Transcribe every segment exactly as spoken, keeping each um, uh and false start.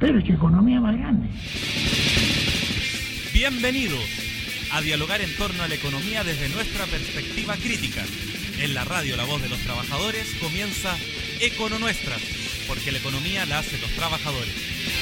Pero es que economía más grande. Bienvenidos a dialogar en torno a la economía desde nuestra perspectiva crítica. En la radio La Voz de los Trabajadores comienza Econo Nuestras, porque la economía la hacen los trabajadores.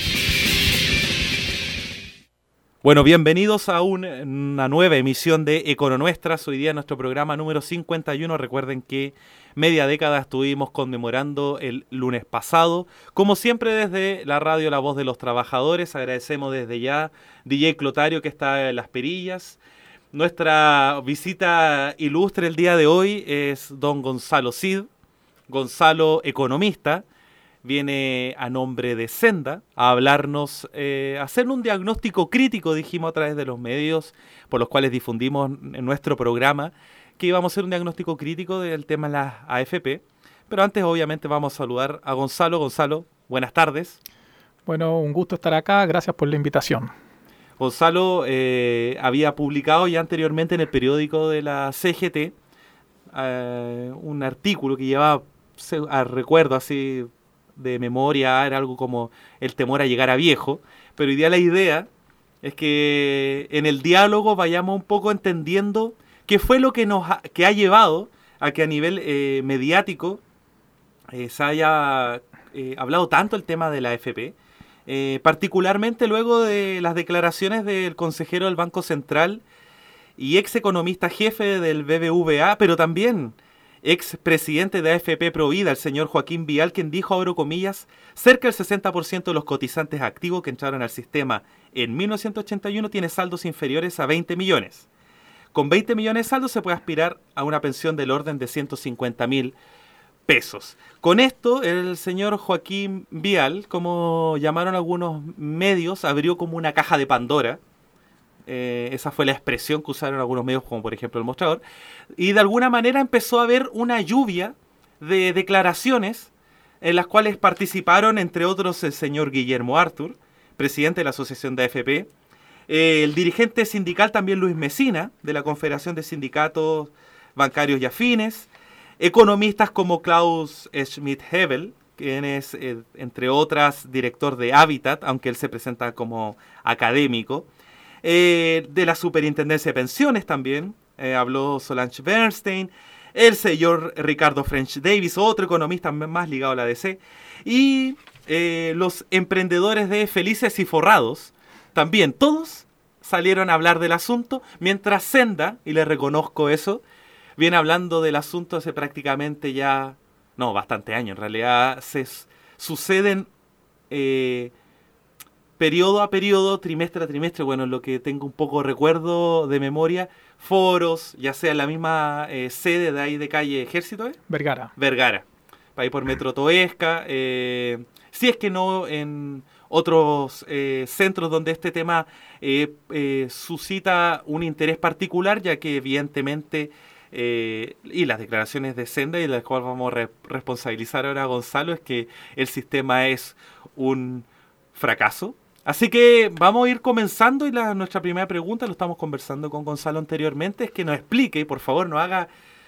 Bueno, bienvenidos a un, una nueva emisión de Econo Nuestras. Hoy día nuestro programa número cincuenta y uno. Recuerden que media década estuvimos conmemorando el lunes pasado. Como siempre desde la radio La Voz de los Trabajadores, agradecemos desde ya D J Clotario que está en las perillas. Nuestra visita ilustre el día de hoy es don Gonzalo Cid, Gonzalo economista. Viene a nombre de Senda a hablarnos, eh, a hacer un diagnóstico crítico, dijimos a través de los medios por los cuales difundimos en nuestro programa, que íbamos a hacer un diagnóstico crítico del tema de las A F P. Pero antes, obviamente, vamos a saludar a Gonzalo. Gonzalo, buenas tardes. Bueno, un gusto estar acá. Gracias por la invitación. Gonzalo eh, había publicado ya anteriormente en el periódico de la C G T eh, un artículo que llevaba, a recuerdo así de memoria, era algo como el temor a llegar a viejo, pero hoy día la idea es que en el diálogo vayamos un poco entendiendo qué fue lo que nos ha, que ha llevado a que a nivel eh, mediático eh, se haya eh, hablado tanto el tema de la A F P, eh, particularmente luego de las declaraciones del consejero del Banco Central y ex economista jefe del B B V A, pero también ex presidente de A F P Provida, el señor Joaquín Vial, quien dijo, abro comillas, cerca del sesenta por ciento de los cotizantes activos que entraron al sistema en mil novecientos ochenta y uno tiene saldos inferiores a veinte millones. Con veinte millones de saldos se puede aspirar a una pensión del orden de ciento cincuenta mil pesos. Con esto, el señor Joaquín Vial, como llamaron algunos medios, abrió como una caja de Pandora. Eh, esa fue la expresión que usaron algunos medios, como por ejemplo El Mostrador, y de alguna manera empezó a haber una lluvia de declaraciones en las cuales participaron, entre otros, el señor Guillermo Artur, presidente de la Asociación de A F P, eh, el dirigente sindical también Luis Mesina, de la Confederación de Sindicatos Bancarios y Afines, economistas como Klaus Schmidt-Hebel, quien es, eh, entre otras, director de Habitat, aunque él se presenta como académico, Eh, de la Superintendencia de Pensiones también, eh, habló Solange Bernstein, el señor Ricardo French Davis, otro economista más ligado a la D C, y eh, los emprendedores de Felices y Forrados, también todos salieron a hablar del asunto, mientras Senda, y le reconozco eso, viene hablando del asunto hace prácticamente ya, no, bastante años, en realidad se suceden eh, periodo a periodo, trimestre a trimestre, bueno, lo que tengo un poco recuerdo de memoria, foros, ya sea en la misma eh, sede de ahí de calle Ejército, ¿eh? Vergara. Vergara, ahí por Metro Toesca, eh, si es que no en otros eh, centros donde este tema eh, eh, suscita un interés particular, ya que evidentemente, eh, y las declaraciones de Senda, y las cuales vamos a re- responsabilizar ahora a Gonzalo, es que el sistema es un fracaso. Así que vamos a ir comenzando y la, nuestra primera pregunta, lo estamos conversando con Gonzalo anteriormente, es que nos explique, por favor, nos haga,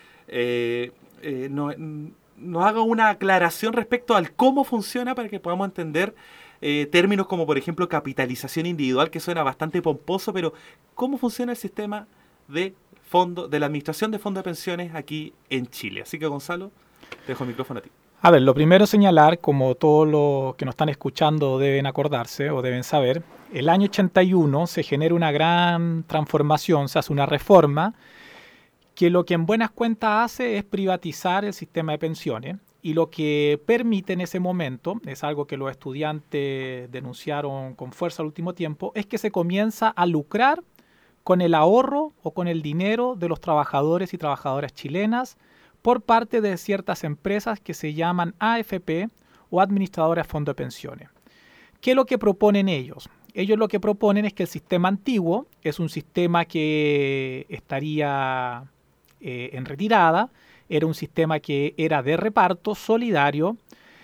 eh, eh, no, nos haga una aclaración respecto al cómo funciona para que podamos entender eh, términos como, por ejemplo, capitalización individual, que suena bastante pomposo, pero cómo funciona el sistema de fondo, de la administración de fondos de pensiones aquí en Chile. Así que, Gonzalo, te dejo el micrófono a ti. A ver, lo primero señalar, como todos los que nos están escuchando deben acordarse o deben saber, el año ochenta y uno se genera una gran transformación, se hace una reforma que lo que en buenas cuentas hace es privatizar el sistema de pensiones, y lo que permite en ese momento, es algo que los estudiantes denunciaron con fuerza al último tiempo, es que se comienza a lucrar con el ahorro o con el dinero de los trabajadores y trabajadoras chilenas por parte de ciertas empresas que se llaman A F P o administradoras de fondos de pensiones. ¿Qué es lo que proponen ellos? Ellos lo que proponen es que el sistema antiguo es un sistema que estaría eh, en retirada, era un sistema que era de reparto solidario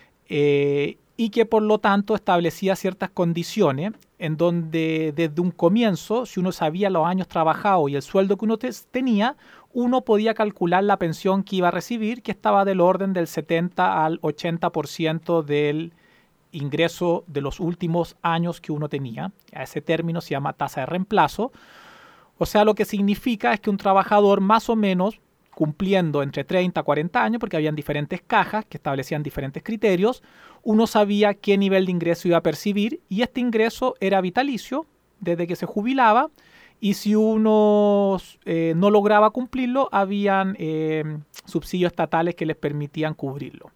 eh, y que por lo tanto establecía ciertas condiciones en donde desde un comienzo, si uno sabía los años trabajados y el sueldo que uno te- tenía, uno podía calcular la pensión que iba a recibir, que estaba del orden del setenta al ochenta por ciento del ingreso de los últimos años que uno tenía. A ese término se llama tasa de reemplazo. O sea, lo que significa es que un trabajador más o menos cumpliendo entre treinta a cuarenta años, porque habían diferentes cajas que establecían diferentes criterios, uno sabía qué nivel de ingreso iba a percibir y este ingreso era vitalicio desde que se jubilaba y si uno eh, no lograba cumplirlo, habían eh, subsidios estatales que les permitían cubrirlo.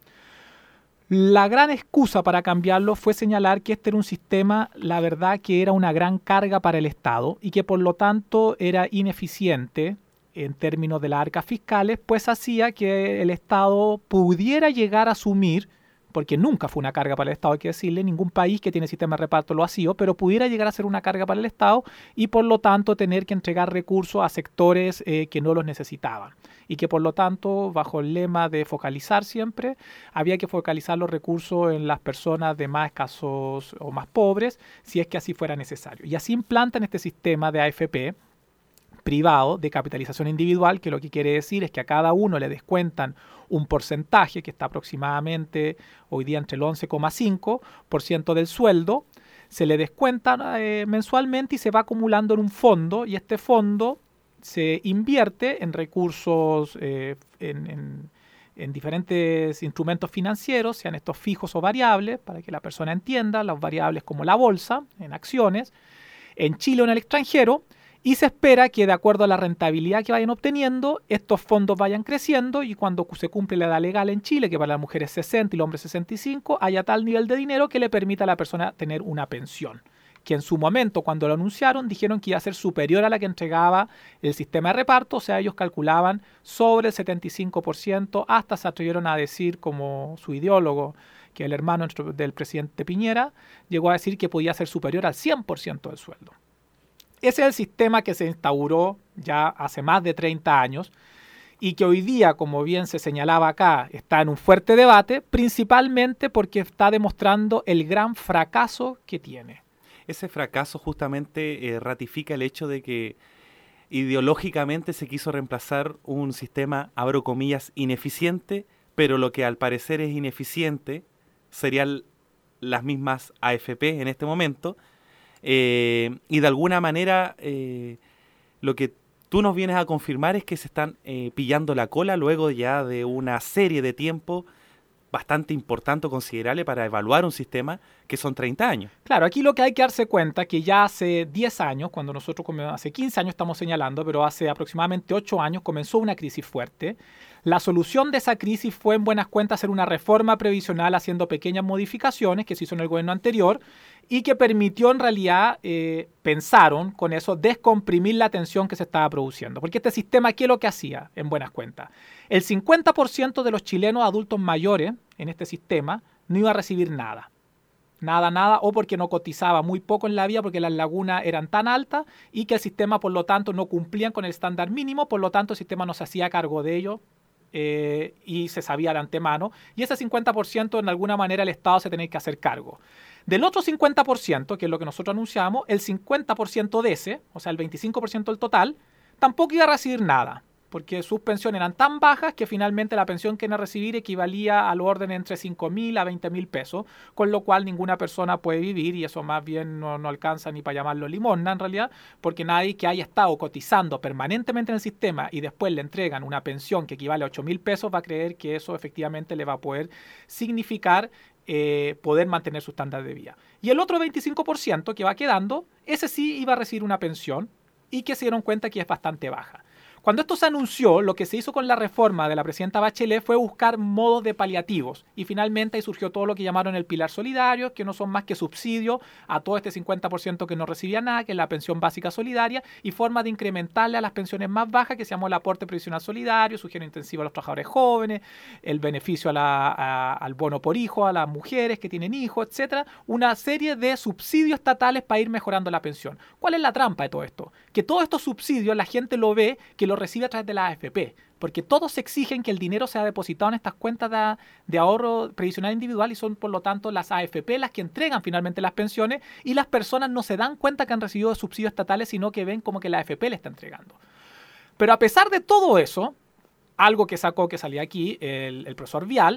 La gran excusa para cambiarlo fue señalar que este era un sistema, la verdad, que era una gran carga para el Estado y que por lo tanto era ineficiente en términos de las arcas fiscales, pues hacía que el Estado pudiera llegar a asumir, porque nunca fue una carga para el Estado, hay que decirle, ningún país que tiene sistema de reparto lo ha sido, pero pudiera llegar a ser una carga para el Estado y por lo tanto tener que entregar recursos a sectores eh, que no los necesitaban. Y que por lo tanto, bajo el lema de focalizar siempre, había que focalizar los recursos en las personas de más escasos o más pobres, si es que así fuera necesario. Y así implantan este sistema de A F P privado de capitalización individual, que lo que quiere decir es que a cada uno le descuentan un porcentaje que está aproximadamente hoy día entre el once coma cinco por ciento del sueldo, se le descuenta eh, mensualmente y se va acumulando en un fondo y este fondo se invierte en recursos, eh, en, en, en diferentes instrumentos financieros, sean estos fijos o variables, para que la persona entienda, las variables como la bolsa, en acciones, en Chile o en el extranjero, y se espera que de acuerdo a la rentabilidad que vayan obteniendo, estos fondos vayan creciendo y cuando se cumple la edad legal en Chile, que para las mujeres es sesenta y los hombres sesenta y cinco, haya tal nivel de dinero que le permita a la persona tener una pensión. Que en su momento, cuando lo anunciaron, dijeron que iba a ser superior a la que entregaba el sistema de reparto, o sea, ellos calculaban sobre el setenta y cinco por ciento, hasta se atrevieron a decir, como su ideólogo, que el hermano del presidente Piñera, llegó a decir que podía ser superior al cien por ciento del sueldo. Ese es el sistema que se instauró ya hace más de treinta años y que hoy día, como bien se señalaba acá, está en un fuerte debate, principalmente porque está demostrando el gran fracaso que tiene. Ese fracaso justamente eh, ratifica el hecho de que ideológicamente se quiso reemplazar un sistema, abro comillas, ineficiente, pero lo que al parecer es ineficiente serían las mismas A F P en este momento. Eh, y de alguna manera eh, lo que tú nos vienes a confirmar es que se están eh, pillando la cola luego ya de una serie de tiempo bastante importante o considerable para evaluar un sistema que son treinta años. Claro, aquí lo que hay que darse cuenta es que ya hace diez años, cuando nosotros, hace quince años estamos señalando, pero hace aproximadamente ocho años comenzó una crisis fuerte. La solución de esa crisis fue en buenas cuentas hacer una reforma previsional haciendo pequeñas modificaciones que se hizo en el gobierno anterior y que permitió en realidad, eh, pensaron con eso, descomprimir la tensión que se estaba produciendo. Porque este sistema, ¿qué es lo que hacía en buenas cuentas? El cincuenta por ciento de los chilenos adultos mayores en este sistema no iba a recibir nada. Nada, nada, o porque no cotizaba muy poco en la vida porque las lagunas eran tan altas y que el sistema, por lo tanto, no cumplían con el estándar mínimo, por lo tanto, el sistema no se hacía cargo de ello. Eh, y se sabía de antemano, y ese cincuenta por ciento en alguna manera el Estado se tenía que hacer cargo. Del otro cincuenta por ciento, que es lo que nosotros anunciamos, el cincuenta por ciento de ese, o sea el veinticinco por ciento del total, tampoco iba a recibir nada, porque sus pensiones eran tan bajas que finalmente la pensión que iban a recibir equivalía al orden entre cinco mil a veinte mil pesos, con lo cual ninguna persona puede vivir y eso más bien no, no alcanza ni para llamarlo limosna en realidad, porque nadie que haya estado cotizando permanentemente en el sistema y después le entregan una pensión que equivale a ocho mil pesos va a creer que eso efectivamente le va a poder significar eh, poder mantener su estándar de vida. Y el otro veinticinco por ciento que va quedando, ese sí iba a recibir una pensión y que se dieron cuenta que es bastante baja. Cuando esto se anunció, lo que se hizo con la reforma de la presidenta Bachelet fue buscar modos de paliativos y finalmente ahí surgió todo lo que llamaron el pilar solidario, que no son más que subsidios a todo este cincuenta por ciento que no recibía nada, que es la pensión básica solidaria, y forma de incrementarle a las pensiones más bajas, que se llamó el aporte previsional solidario, sugiero intensivo a los trabajadores jóvenes, el beneficio a la, a, al bono por hijo, a las mujeres que tienen hijos, etcétera, una serie de subsidios estatales para ir mejorando la pensión. ¿Cuál es la trampa de todo esto? Que todos estos subsidios la gente lo ve que lo recibe a través de la A F P, porque todos exigen que el dinero sea depositado en estas cuentas de, de ahorro previsional individual y son por lo tanto las A F P las que entregan finalmente las pensiones y las personas no se dan cuenta que han recibido subsidios estatales, sino que ven como que la A F P le está entregando. Pero a pesar de todo eso, algo que sacó que salía aquí el, el profesor Vial,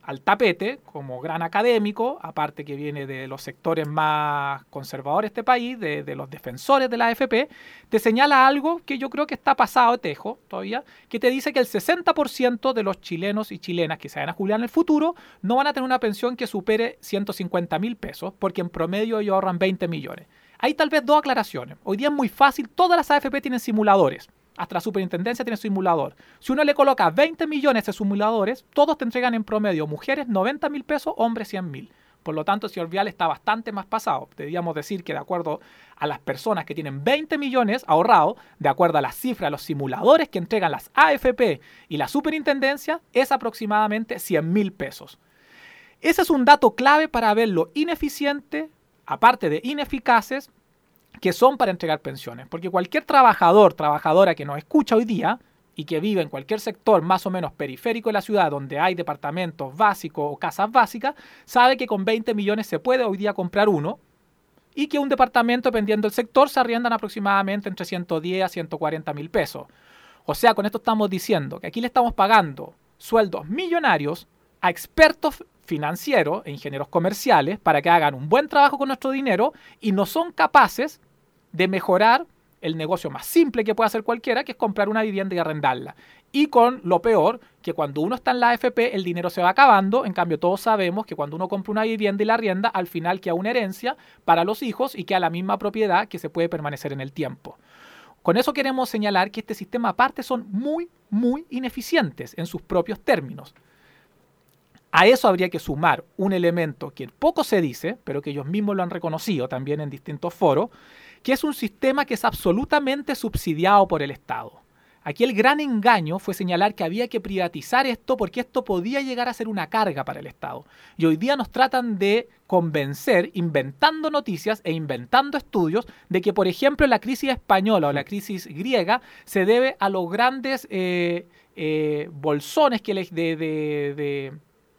al tapete como gran académico, aparte que viene de los sectores más conservadores de este país, de, de los defensores de la A F P, te señala algo que yo creo que está pasado de tejo todavía, que te dice que el sesenta por ciento de los chilenos y chilenas que se van a jubilar en el futuro no van a tener una pensión que supere ciento cincuenta mil pesos, porque en promedio ellos ahorran veinte millones. Hay tal vez dos aclaraciones. Hoy día es muy fácil, todas las A F P tienen simuladores. Hasta la superintendencia tiene simulador. Si uno le coloca veinte millones de simuladores, todos te entregan en promedio mujeres noventa mil pesos, hombres cien mil. Por lo tanto, el señor Vial está bastante más pasado. Deberíamos decir que de acuerdo a las personas que tienen veinte millones ahorrados, de acuerdo a las cifras, los simuladores que entregan las A F P y la superintendencia, es aproximadamente cien mil pesos. Ese es un dato clave para ver lo ineficiente, aparte de ineficaces, que son para entregar pensiones. Porque cualquier trabajador, trabajadora que nos escucha hoy día y que vive en cualquier sector más o menos periférico de la ciudad donde hay departamentos básicos o casas básicas, sabe que con veinte millones se puede hoy día comprar uno y que un departamento, dependiendo del sector, se arriendan aproximadamente entre ciento diez a ciento cuarenta mil pesos. O sea, con esto estamos diciendo que aquí le estamos pagando sueldos millonarios a expertos financieros e ingenieros comerciales para que hagan un buen trabajo con nuestro dinero y no son capaces de mejorar el negocio más simple que puede hacer cualquiera, que es comprar una vivienda y arrendarla. Y con lo peor, que cuando uno está en la A F P, el dinero se va acabando. En cambio, todos sabemos que cuando uno compra una vivienda y la arrienda, al final queda una herencia para los hijos y queda la misma propiedad que se puede permanecer en el tiempo. Con eso queremos señalar que este sistema aparte son muy, muy ineficientes en sus propios términos. A eso habría que sumar un elemento que poco se dice, pero que ellos mismos lo han reconocido también en distintos foros, que es un sistema que es absolutamente subsidiado por el Estado. Aquí el gran engaño fue señalar que había que privatizar esto porque esto podía llegar a ser una carga para el Estado. Y hoy día nos tratan de convencer, inventando noticias e inventando estudios, de que, por ejemplo, la crisis española o la crisis griega se debe a los grandes eh, eh, bolsones que les de... de, de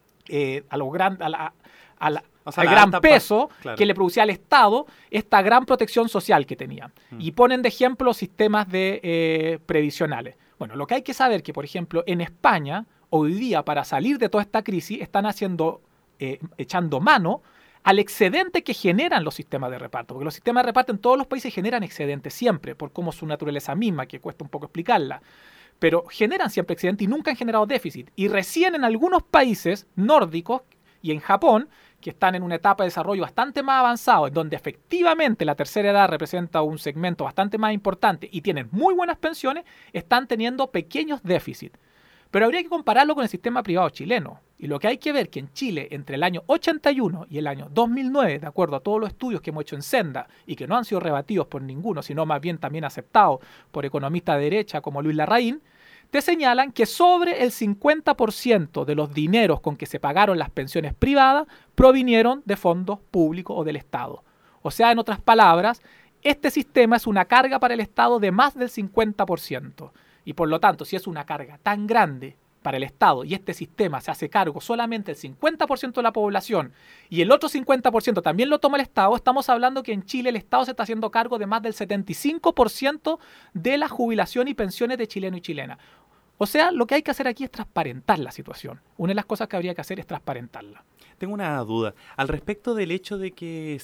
eh, a los grandes... A la, a la, O sea, al gran peso claro. que le producía al Estado esta gran protección social que tenía. Mm. Y ponen de ejemplo sistemas de eh, previsionales. Bueno, lo que hay que saber que, por ejemplo, en España, hoy día, para salir de toda esta crisis, están haciendo, eh, echando mano al excedente que generan los sistemas de reparto. Porque los sistemas de reparto en todos los países generan excedente siempre, por cómo su naturaleza misma, que cuesta un poco explicarla. Pero generan siempre excedente y nunca han generado déficit. Y recién en algunos países nórdicos y en Japón, que están en una etapa de desarrollo bastante más avanzado, en donde efectivamente la tercera edad representa un segmento bastante más importante y tienen muy buenas pensiones, están teniendo pequeños déficits. Pero habría que compararlo con el sistema privado chileno. Y lo que hay que ver es que en Chile, entre el año ochenta y uno y el año dos mil nueve, de acuerdo a todos los estudios que hemos hecho en Senda, y que no han sido rebatidos por ninguno, sino más bien también aceptados por economistas de derecha como Luis Larraín, te señalan que sobre el cincuenta por ciento de los dineros con que se pagaron las pensiones privadas provinieron de fondos públicos o del Estado. O sea, en otras palabras, este sistema es una carga para el Estado de más del cincuenta por ciento. Y por lo tanto, si es una carga tan grande para el Estado y este sistema se hace cargo solamente el cincuenta por ciento de la población y el otro cincuenta por ciento también lo toma el Estado, estamos hablando que en Chile el Estado se está haciendo cargo de más del setenta y cinco por ciento de la jubilación y pensiones de chileno y chilena. O sea, lo que hay que hacer aquí es transparentar la situación. Una de las cosas que habría que hacer es transparentarla. Tengo una duda. Al respecto del hecho de que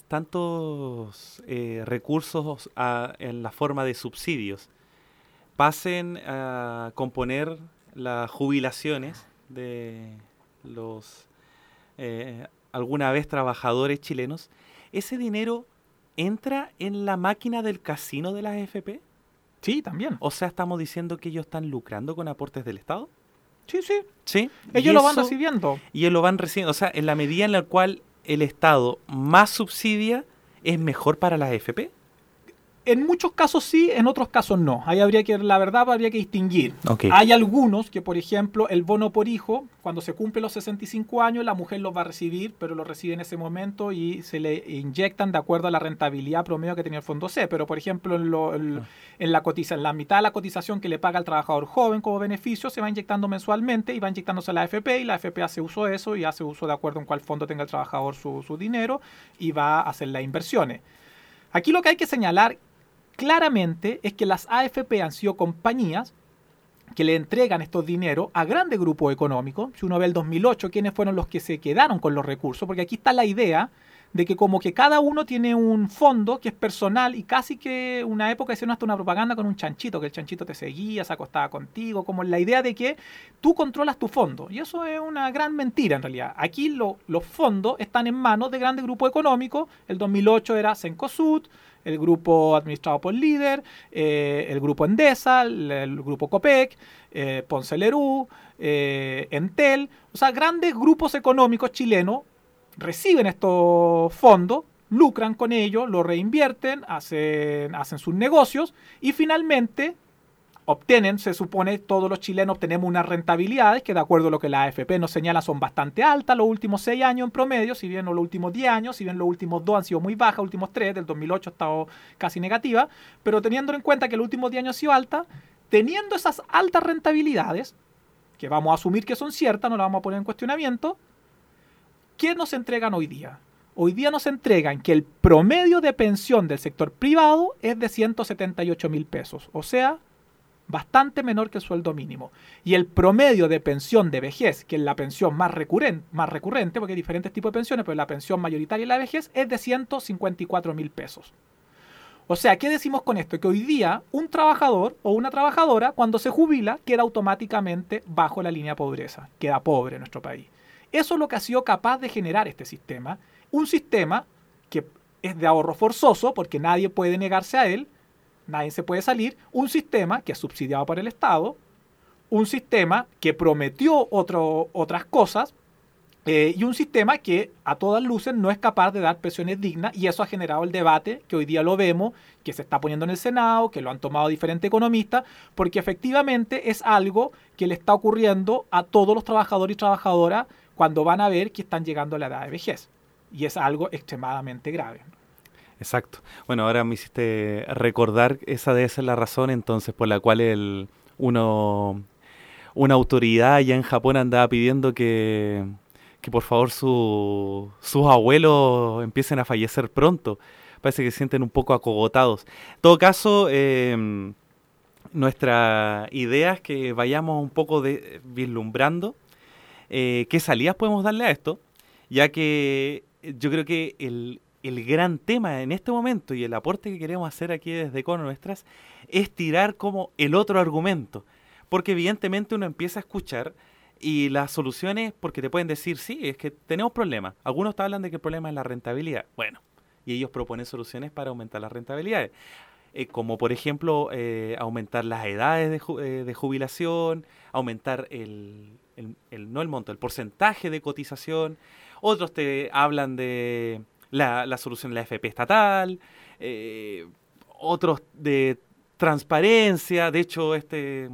tantos eh, recursos a, en la forma de subsidios pasen a componer las jubilaciones de los eh, alguna vez trabajadores chilenos, ¿ese dinero entra en la máquina del casino de la A F P? Sí, también. O sea, ¿estamos diciendo que ellos están lucrando con aportes del Estado? Sí, sí. ¿Sí? Ellos lo van recibiendo. Y ellos lo van recibiendo. O sea, en la medida en la cual el Estado más subsidia, ¿es mejor para la A F P? En muchos casos sí, en otros casos no. Ahí habría que, la verdad, habría que distinguir. Okay. Hay algunos que, por ejemplo, el bono por hijo, cuando se cumple los sesenta y cinco años, la mujer los va a recibir, pero lo recibe en ese momento y se le inyectan de acuerdo a la rentabilidad promedio que tenía el Fondo C. Pero, por ejemplo, en, lo, en, ah. en, la cotiza, en la mitad de la cotización que le paga al trabajador joven como beneficio, se va inyectando mensualmente y va inyectándose a la A F P y la A F P hace uso de eso y hace uso de acuerdo en cuál fondo tenga el trabajador su, su dinero y va a hacer las inversiones. Aquí lo que hay que señalar claramente es que las A F P han sido compañías que le entregan estos dineros a grandes grupos económicos. Si uno ve el dos mil ocho, ¿quiénes fueron los que se quedaron con los recursos? Porque aquí está la idea de que como que cada uno tiene un fondo que es personal y casi que una época hicieron hasta una propaganda con un chanchito, que el chanchito te seguía, se acostaba contigo, como la idea de que tú controlas tu fondo. Y eso es una gran mentira en realidad. Aquí lo, los fondos están en manos de grandes grupos económicos. El dos mil ocho era Cencosud, el grupo administrado por Líder, eh, el grupo Endesa, el, el grupo Copec, eh, Ponce Lerú, eh, Entel. O sea, grandes grupos económicos chilenos reciben estos fondos, lucran con ellos, lo reinvierten, hacen, hacen sus negocios y finalmente obtienen, se supone, todos los chilenos obtenemos unas rentabilidades que de acuerdo a lo que la A F P nos señala son bastante altas los últimos seis años en promedio, si bien no los últimos diez años, si bien los últimos dos han sido muy bajas, los últimos tres, del dos mil ocho ha estado casi negativa, pero teniendo en cuenta que los últimos diez años han sido altas, teniendo esas altas rentabilidades, que vamos a asumir que son ciertas, no las vamos a poner en cuestionamiento, ¿qué nos entregan hoy día? Hoy día nos entregan que el promedio de pensión del sector privado es de ciento setenta y ocho mil pesos, o sea, bastante menor que el sueldo mínimo. Y el promedio de pensión de vejez, que es la pensión más recurrente, más recurrente porque hay diferentes tipos de pensiones, pero la pensión mayoritaria de la vejez es de ciento cincuenta y cuatro mil pesos. O sea, ¿qué decimos con esto? Que hoy día un trabajador o una trabajadora, cuando se jubila, queda automáticamente bajo la línea de pobreza, queda pobre en nuestro país. Eso es lo que ha sido capaz de generar este sistema. Un sistema que es de ahorro forzoso, porque nadie puede negarse a él, nadie se puede salir. Un sistema que es subsidiado por el Estado. Un sistema que prometió otro, otras cosas. Eh, y un sistema que a todas luces no es capaz de dar pensiones dignas. Y eso ha generado el debate que hoy día lo vemos, que se está poniendo en el Senado, que lo han tomado diferentes economistas, porque efectivamente es algo que le está ocurriendo a todos los trabajadores y trabajadoras cuando van a ver que están llegando a la edad de vejez. Y es algo extremadamente grave. Exacto. Bueno, ahora me hiciste recordar, esa debe ser la razón entonces por la cual el, uno, una autoridad allá en Japón andaba pidiendo que, que por favor su, sus abuelos empiecen a fallecer pronto. Parece que se sienten un poco acogotados. En todo caso, eh, nuestra idea es que vayamos un poco de, vislumbrando Eh, ¿qué salidas podemos darle a esto? Ya que yo creo que el, el gran tema en este momento y el aporte que queremos hacer aquí desde Econo Nuestras es tirar como el otro argumento. Porque evidentemente uno empieza a escuchar y las soluciones, porque te pueden decir, sí, es que tenemos problemas. Algunos te hablan de que el problema es la rentabilidad. Bueno, y ellos proponen soluciones para aumentar las rentabilidades. Eh, como por ejemplo eh, aumentar las edades de, ju eh, de jubilación, aumentar el, el, el, no el monto, el porcentaje de cotización. Otros te hablan de la, la solución de la F P estatal, eh, otros de transparencia. De hecho, este,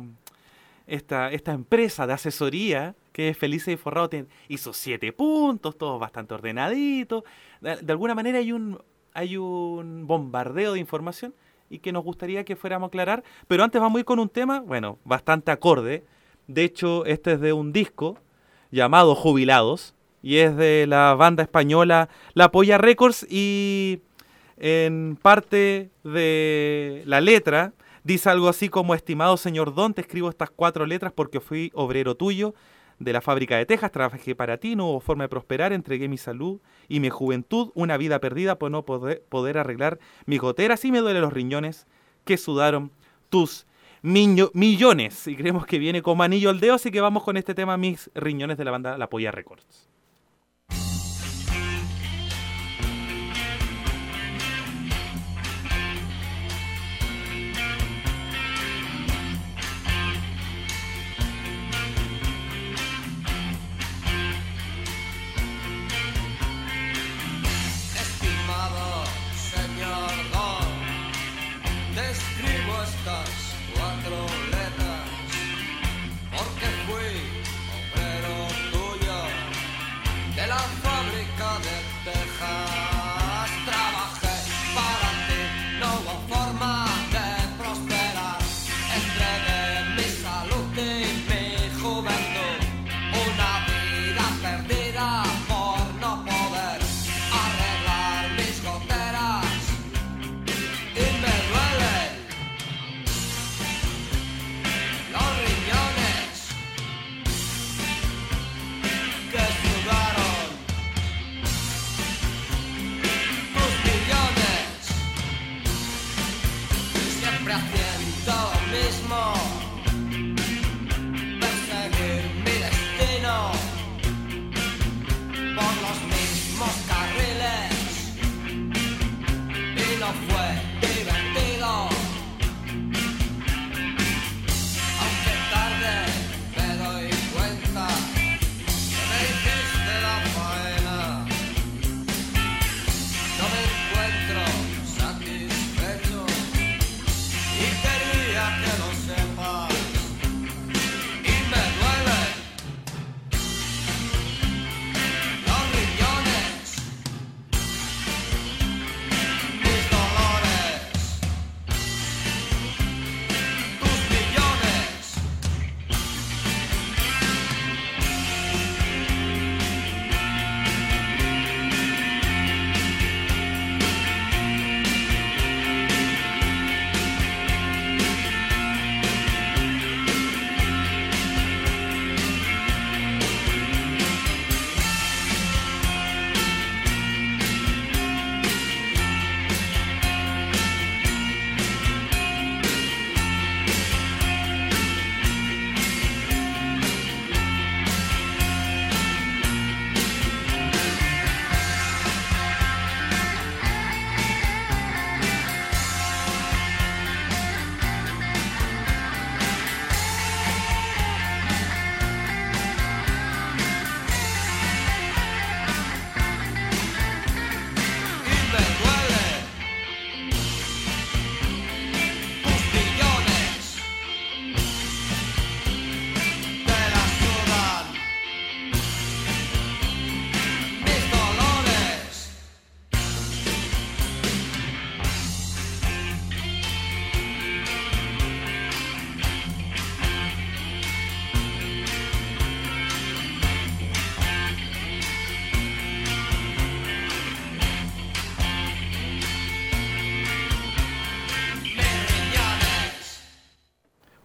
esta, esta empresa de asesoría, que es Felices y Forrado, tiene, hizo siete puntos, todos bastante ordenaditos. De, de alguna manera hay un, hay un bombardeo de información y que nos gustaría que fuéramos a aclarar. Pero antes vamos a ir con un tema, bueno, bastante acorde. De hecho, este es de un disco llamado Jubilados y es de la banda española La Polla Records, y en parte de la letra dice algo así como: estimado señor Don, te escribo estas cuatro letras porque fui obrero tuyo de la fábrica de Texas, trabajé para ti, no hubo forma de prosperar, entregué mi salud y mi juventud, una vida perdida por no poder, poder arreglar mis goteras, y me duelen los riñones que sudaron tus miño, millones. Y creemos que viene como anillo al dedo, así que vamos con este tema, Mis riñones, de la banda La Polla Records.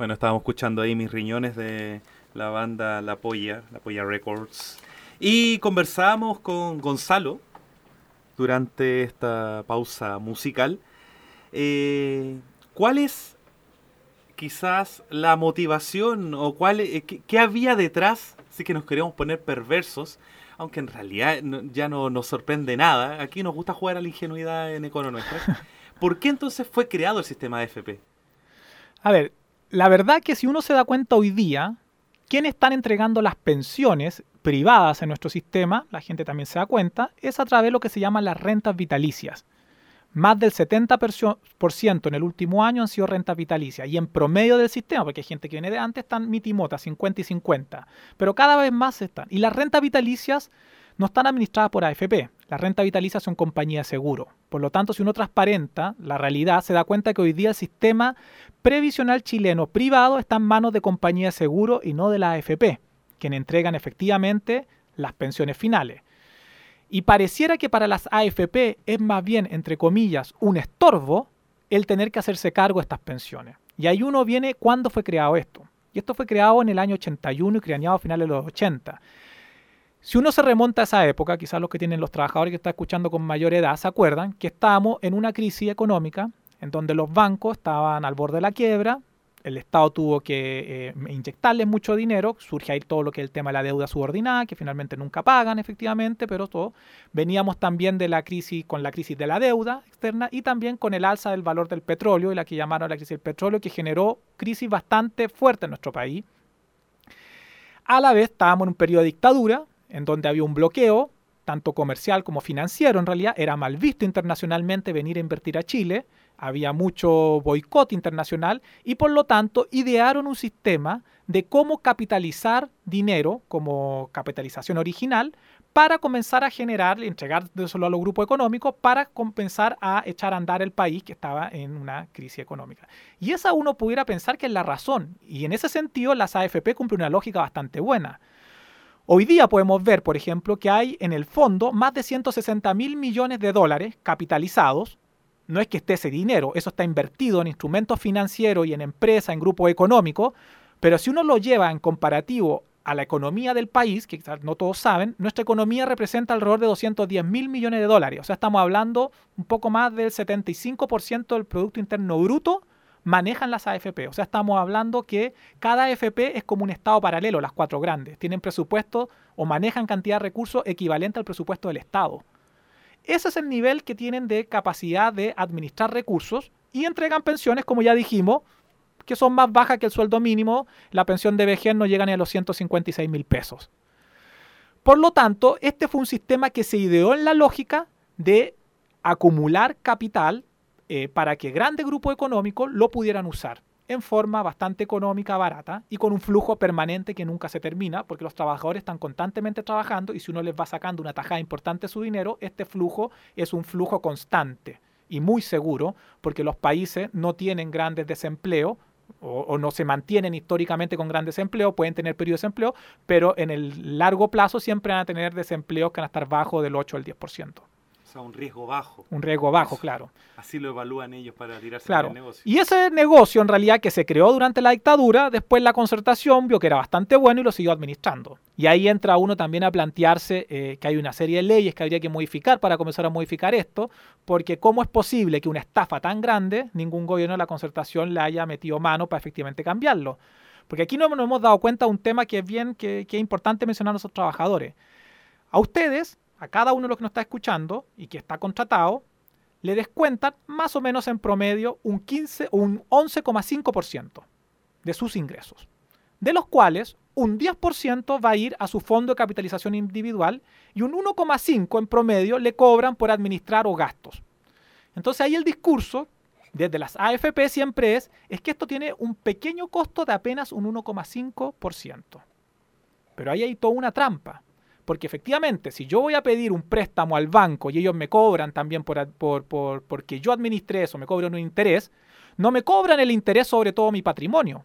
Bueno, estábamos escuchando ahí Mis Riñones de la banda La Polla, La Polla Records. Y conversábamos con Gonzalo durante esta pausa musical. Eh, ¿Cuál es quizás la motivación o cuál, eh, qué, qué había detrás? Si que nos queríamos poner perversos, aunque en realidad no, ya no nos sorprende nada. Aquí nos gusta jugar a la ingenuidad en Econo Nuestra. ¿Por qué entonces fue creado el sistema de A F P? A ver, la verdad que si uno se da cuenta hoy día, ¿quiénes están entregando las pensiones privadas en nuestro sistema? La gente también se da cuenta, es a través de lo que se llaman las rentas vitalicias. Más del setenta por ciento en el último año han sido rentas vitalicias. Y en promedio del sistema, porque hay gente que viene de antes, están mitimotas, cincuenta y cincuenta. Pero cada vez más están. Y las rentas vitalicias no están administradas por A F P. Las rentas vitalicias son compañías de seguro. Por lo tanto, si uno transparenta la realidad, se da cuenta que hoy día el sistema previsional chileno privado está en manos de compañías de seguro y no de la A F P, quienes entregan efectivamente las pensiones finales. Y pareciera que para las A F P es más bien, entre comillas, un estorbo el tener que hacerse cargo de estas pensiones. Y ahí uno viene, ¿cuándo fue creado esto? Y esto fue creado en el año ochenta y uno y craneado a finales de los ochenta. Si uno se remonta a esa época, quizás los que tienen los trabajadores que están escuchando con mayor edad se acuerdan que estábamos en una crisis económica en donde los bancos estaban al borde de la quiebra, el Estado tuvo que eh, inyectarles mucho dinero, surge ahí todo lo que es el tema de la deuda subordinada, que finalmente nunca pagan efectivamente, pero todo. Veníamos también de la crisis, con la crisis de la deuda externa y también con el alza del valor del petróleo y la que llamaron la crisis del petróleo, que generó crisis bastante fuerte en nuestro país. A la vez estábamos en un periodo de dictadura, en donde había un bloqueo, tanto comercial como financiero en realidad, era mal visto internacionalmente venir a invertir a Chile, había mucho boicot internacional y por lo tanto idearon un sistema de cómo capitalizar dinero como capitalización original para comenzar a generar, entregar solo a los grupos económicos para comenzar a echar a andar el país que estaba en una crisis económica. Y esa uno pudiera pensar que es la razón y en ese sentido las A F P cumplen una lógica bastante buena. Hoy día podemos ver, por ejemplo, que hay en el fondo más de ciento sesenta mil millones de dólares capitalizados. No es que esté ese dinero, eso está invertido en instrumentos financieros y en empresas, en grupos económicos, pero si uno lo lleva en comparativo a la economía del país, que quizás no todos saben, nuestra economía representa alrededor de doscientos diez mil millones de dólares. O sea, estamos hablando un poco más del setenta y cinco por ciento del Producto Interno Bruto manejan las A F P. O sea, estamos hablando que cada A F P es como un estado paralelo, las cuatro grandes. Tienen presupuesto o manejan cantidad de recursos equivalente al presupuesto del Estado. Ese es el nivel que tienen de capacidad de administrar recursos y entregan pensiones, como ya dijimos, que son más bajas que el sueldo mínimo. La pensión de vejez no llega ni a los ciento cincuenta y seis mil pesos. Por lo tanto, este fue un sistema que se ideó en la lógica de acumular capital eh, para que grandes grupos económicos lo pudieran usar en forma bastante económica, barata y con un flujo permanente que nunca se termina porque los trabajadores están constantemente trabajando y si uno les va sacando una tajada importante de su dinero, este flujo es un flujo constante y muy seguro porque los países no tienen grandes desempleos o, o no se mantienen históricamente con gran desempleo, pueden tener periodos de desempleo, pero en el largo plazo siempre van a tener desempleos que van a estar bajo del ocho al diez por ciento. O sea, un riesgo bajo. Un riesgo bajo, claro. Así lo evalúan ellos para tirarse claro. el negocio. Y ese negocio, en realidad, que se creó durante la dictadura, después la Concertación vio que era bastante bueno y lo siguió administrando. Y ahí entra uno también a plantearse eh, que hay una serie de leyes que habría que modificar para comenzar a modificar esto, porque ¿cómo es posible que una estafa tan grande, ningún gobierno de la Concertación le haya metido mano para efectivamente cambiarlo? Porque aquí no nos hemos dado cuenta de un tema que es bien, que, que es importante mencionar a nuestros trabajadores. A ustedes, a cada uno de los que nos está escuchando y que está contratado, le descuentan más o menos en promedio un quince o un once coma cinco por ciento de sus ingresos, de los cuales un diez por ciento va a ir a su fondo de capitalización individual y un uno coma cinco por ciento en promedio le cobran por administrar o gastos. Entonces ahí el discurso desde las A F P siempre es, es que esto tiene un pequeño costo de apenas un uno coma cinco por ciento. Pero ahí hay toda una trampa. Porque efectivamente, si yo voy a pedir un préstamo al banco y ellos me cobran también por, por, por, porque yo administré eso, me cobran un interés, no me cobran el interés sobre todo mi patrimonio.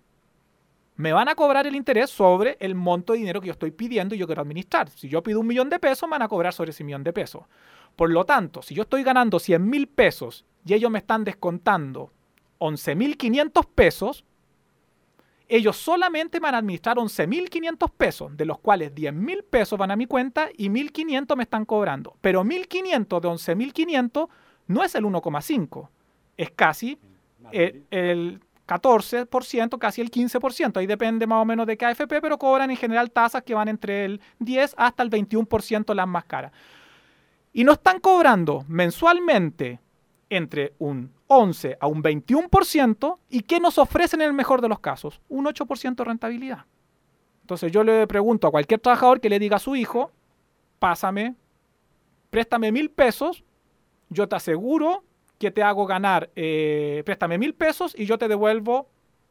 Me van a cobrar el interés sobre el monto de dinero que yo estoy pidiendo y yo quiero administrar. Si yo pido un millón de pesos, me van a cobrar sobre ese millón de pesos. Por lo tanto, si yo estoy ganando cien mil pesos y ellos me están descontando once mil quinientos pesos, ellos solamente van a administrar once mil quinientos pesos, de los cuales diez mil pesos van a mi cuenta y mil quinientos me están cobrando. Pero mil quinientos de once mil quinientos no es el uno coma cinco, es casi el, el catorce por ciento, casi el quince por ciento. Ahí depende más o menos de qué A F P, pero cobran en general tasas que van entre el diez hasta el veintiuno por ciento las más caras. Y no están cobrando mensualmente entre un once a un veintiuno por ciento, ¿y qué nos ofrecen en el mejor de los casos? Un ocho por ciento de rentabilidad. Entonces yo le pregunto a cualquier trabajador que le diga a su hijo, pásame, préstame mil pesos, yo te aseguro que te hago ganar, eh, préstame mil pesos y yo te devuelvo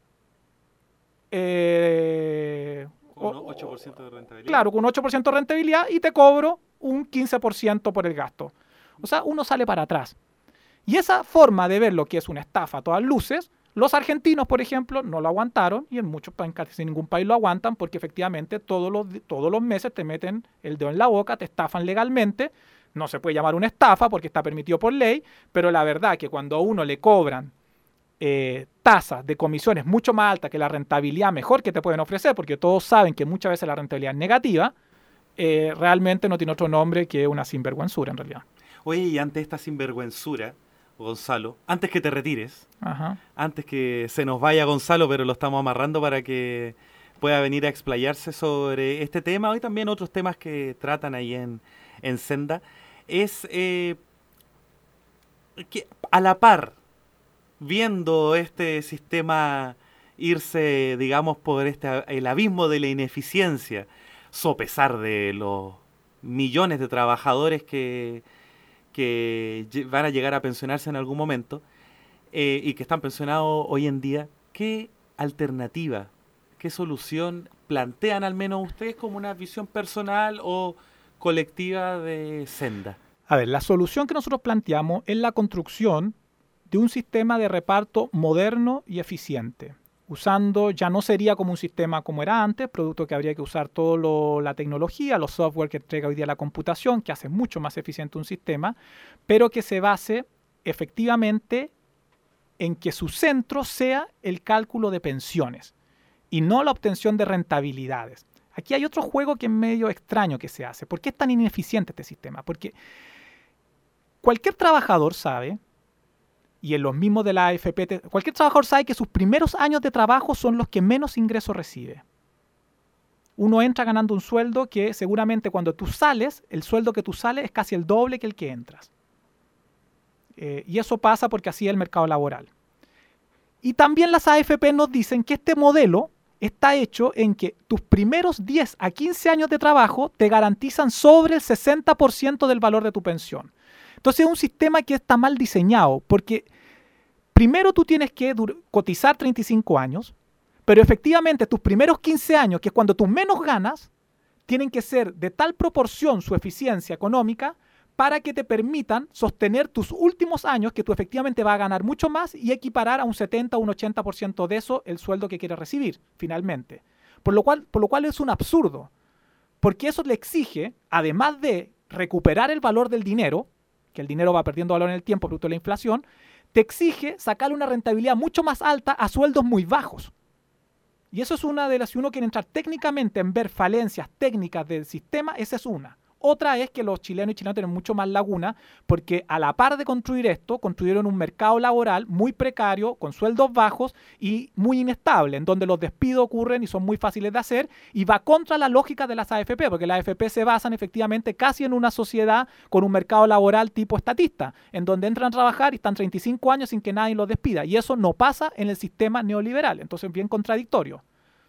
eh, con un ocho por ciento de rentabilidad. Claro, con un ocho por ciento de rentabilidad y te cobro un quince por ciento por el gasto. O sea, uno sale para atrás. Y esa forma de ver lo que es una estafa a todas luces, los argentinos, por ejemplo, no lo aguantaron y en muchos países, casi ningún país lo aguantan porque efectivamente todos los, todos los meses te meten el dedo en la boca, te estafan legalmente. No se puede llamar una estafa porque está permitido por ley, pero la verdad que cuando a uno le cobran eh, tasas de comisiones mucho más altas que la rentabilidad mejor que te pueden ofrecer, porque todos saben que muchas veces la rentabilidad es negativa, eh, realmente no tiene otro nombre que una sinvergüenzura en realidad. Oye, y ante esta sinvergüenzura, Gonzalo, antes que te retires, Ajá. antes que se nos vaya Gonzalo, pero lo estamos amarrando para que pueda venir a explayarse sobre este tema, hoy también otros temas que tratan ahí en, en Senda, es eh, que a la par, viendo este sistema irse, digamos, por este el abismo de la ineficiencia, sopesar de los millones de trabajadores que que van a llegar a pensionarse en algún momento eh, y que están pensionados hoy en día, ¿qué alternativa, qué solución plantean al menos ustedes como una visión personal o colectiva de Senda? A ver, la solución que nosotros planteamos es la construcción de un sistema de reparto moderno y eficiente, usando, ya no sería como un sistema como era antes, producto que habría que usar toda la tecnología, los software que entrega hoy día la computación, que hace mucho más eficiente un sistema, pero que se base efectivamente en que su centro sea el cálculo de pensiones y no la obtención de rentabilidades. Aquí hay otro juego que es medio extraño que se hace. ¿Por qué es tan ineficiente este sistema? Porque cualquier trabajador sabe, y en los mismos de la A F P, cualquier trabajador sabe que sus primeros años de trabajo son los que menos ingresos recibe. Uno entra ganando un sueldo que seguramente cuando tú sales, el sueldo que tú sales es casi el doble que el que entras. Eh, y eso pasa porque así es el mercado laboral. Y también las A F P nos dicen que este modelo está hecho en que tus primeros diez a quince años de trabajo te garantizan sobre el sesenta por ciento del valor de tu pensión. Entonces es un sistema que está mal diseñado, porque primero tú tienes que cotizar treinta y cinco años, pero efectivamente tus primeros quince años, que es cuando tú menos ganas, tienen que ser de tal proporción su eficiencia económica para que te permitan sostener tus últimos años, que tú efectivamente vas a ganar mucho más y equiparar a un setenta o un ochenta por ciento de eso el sueldo que quieres recibir, finalmente. Por lo cual, por lo cual es un absurdo, porque eso le exige, además de recuperar el valor del dinero, que el dinero va perdiendo valor en el tiempo producto de la inflación, te exige sacarle una rentabilidad mucho más alta a sueldos muy bajos. Y eso es una de las, si uno quiere entrar técnicamente en ver falencias técnicas del sistema, esa es una. Otra es que los chilenos y chilenas tienen mucho más laguna porque a la par de construir esto, construyeron un mercado laboral muy precario, con sueldos bajos y muy inestable, en donde los despidos ocurren y son muy fáciles de hacer y va contra la lógica de las A F P, porque las A F P se basan efectivamente casi en una sociedad con un mercado laboral tipo estatista, en donde entran a trabajar y están treinta y cinco años sin que nadie los despida. Y eso no pasa en el sistema neoliberal, entonces es bien contradictorio.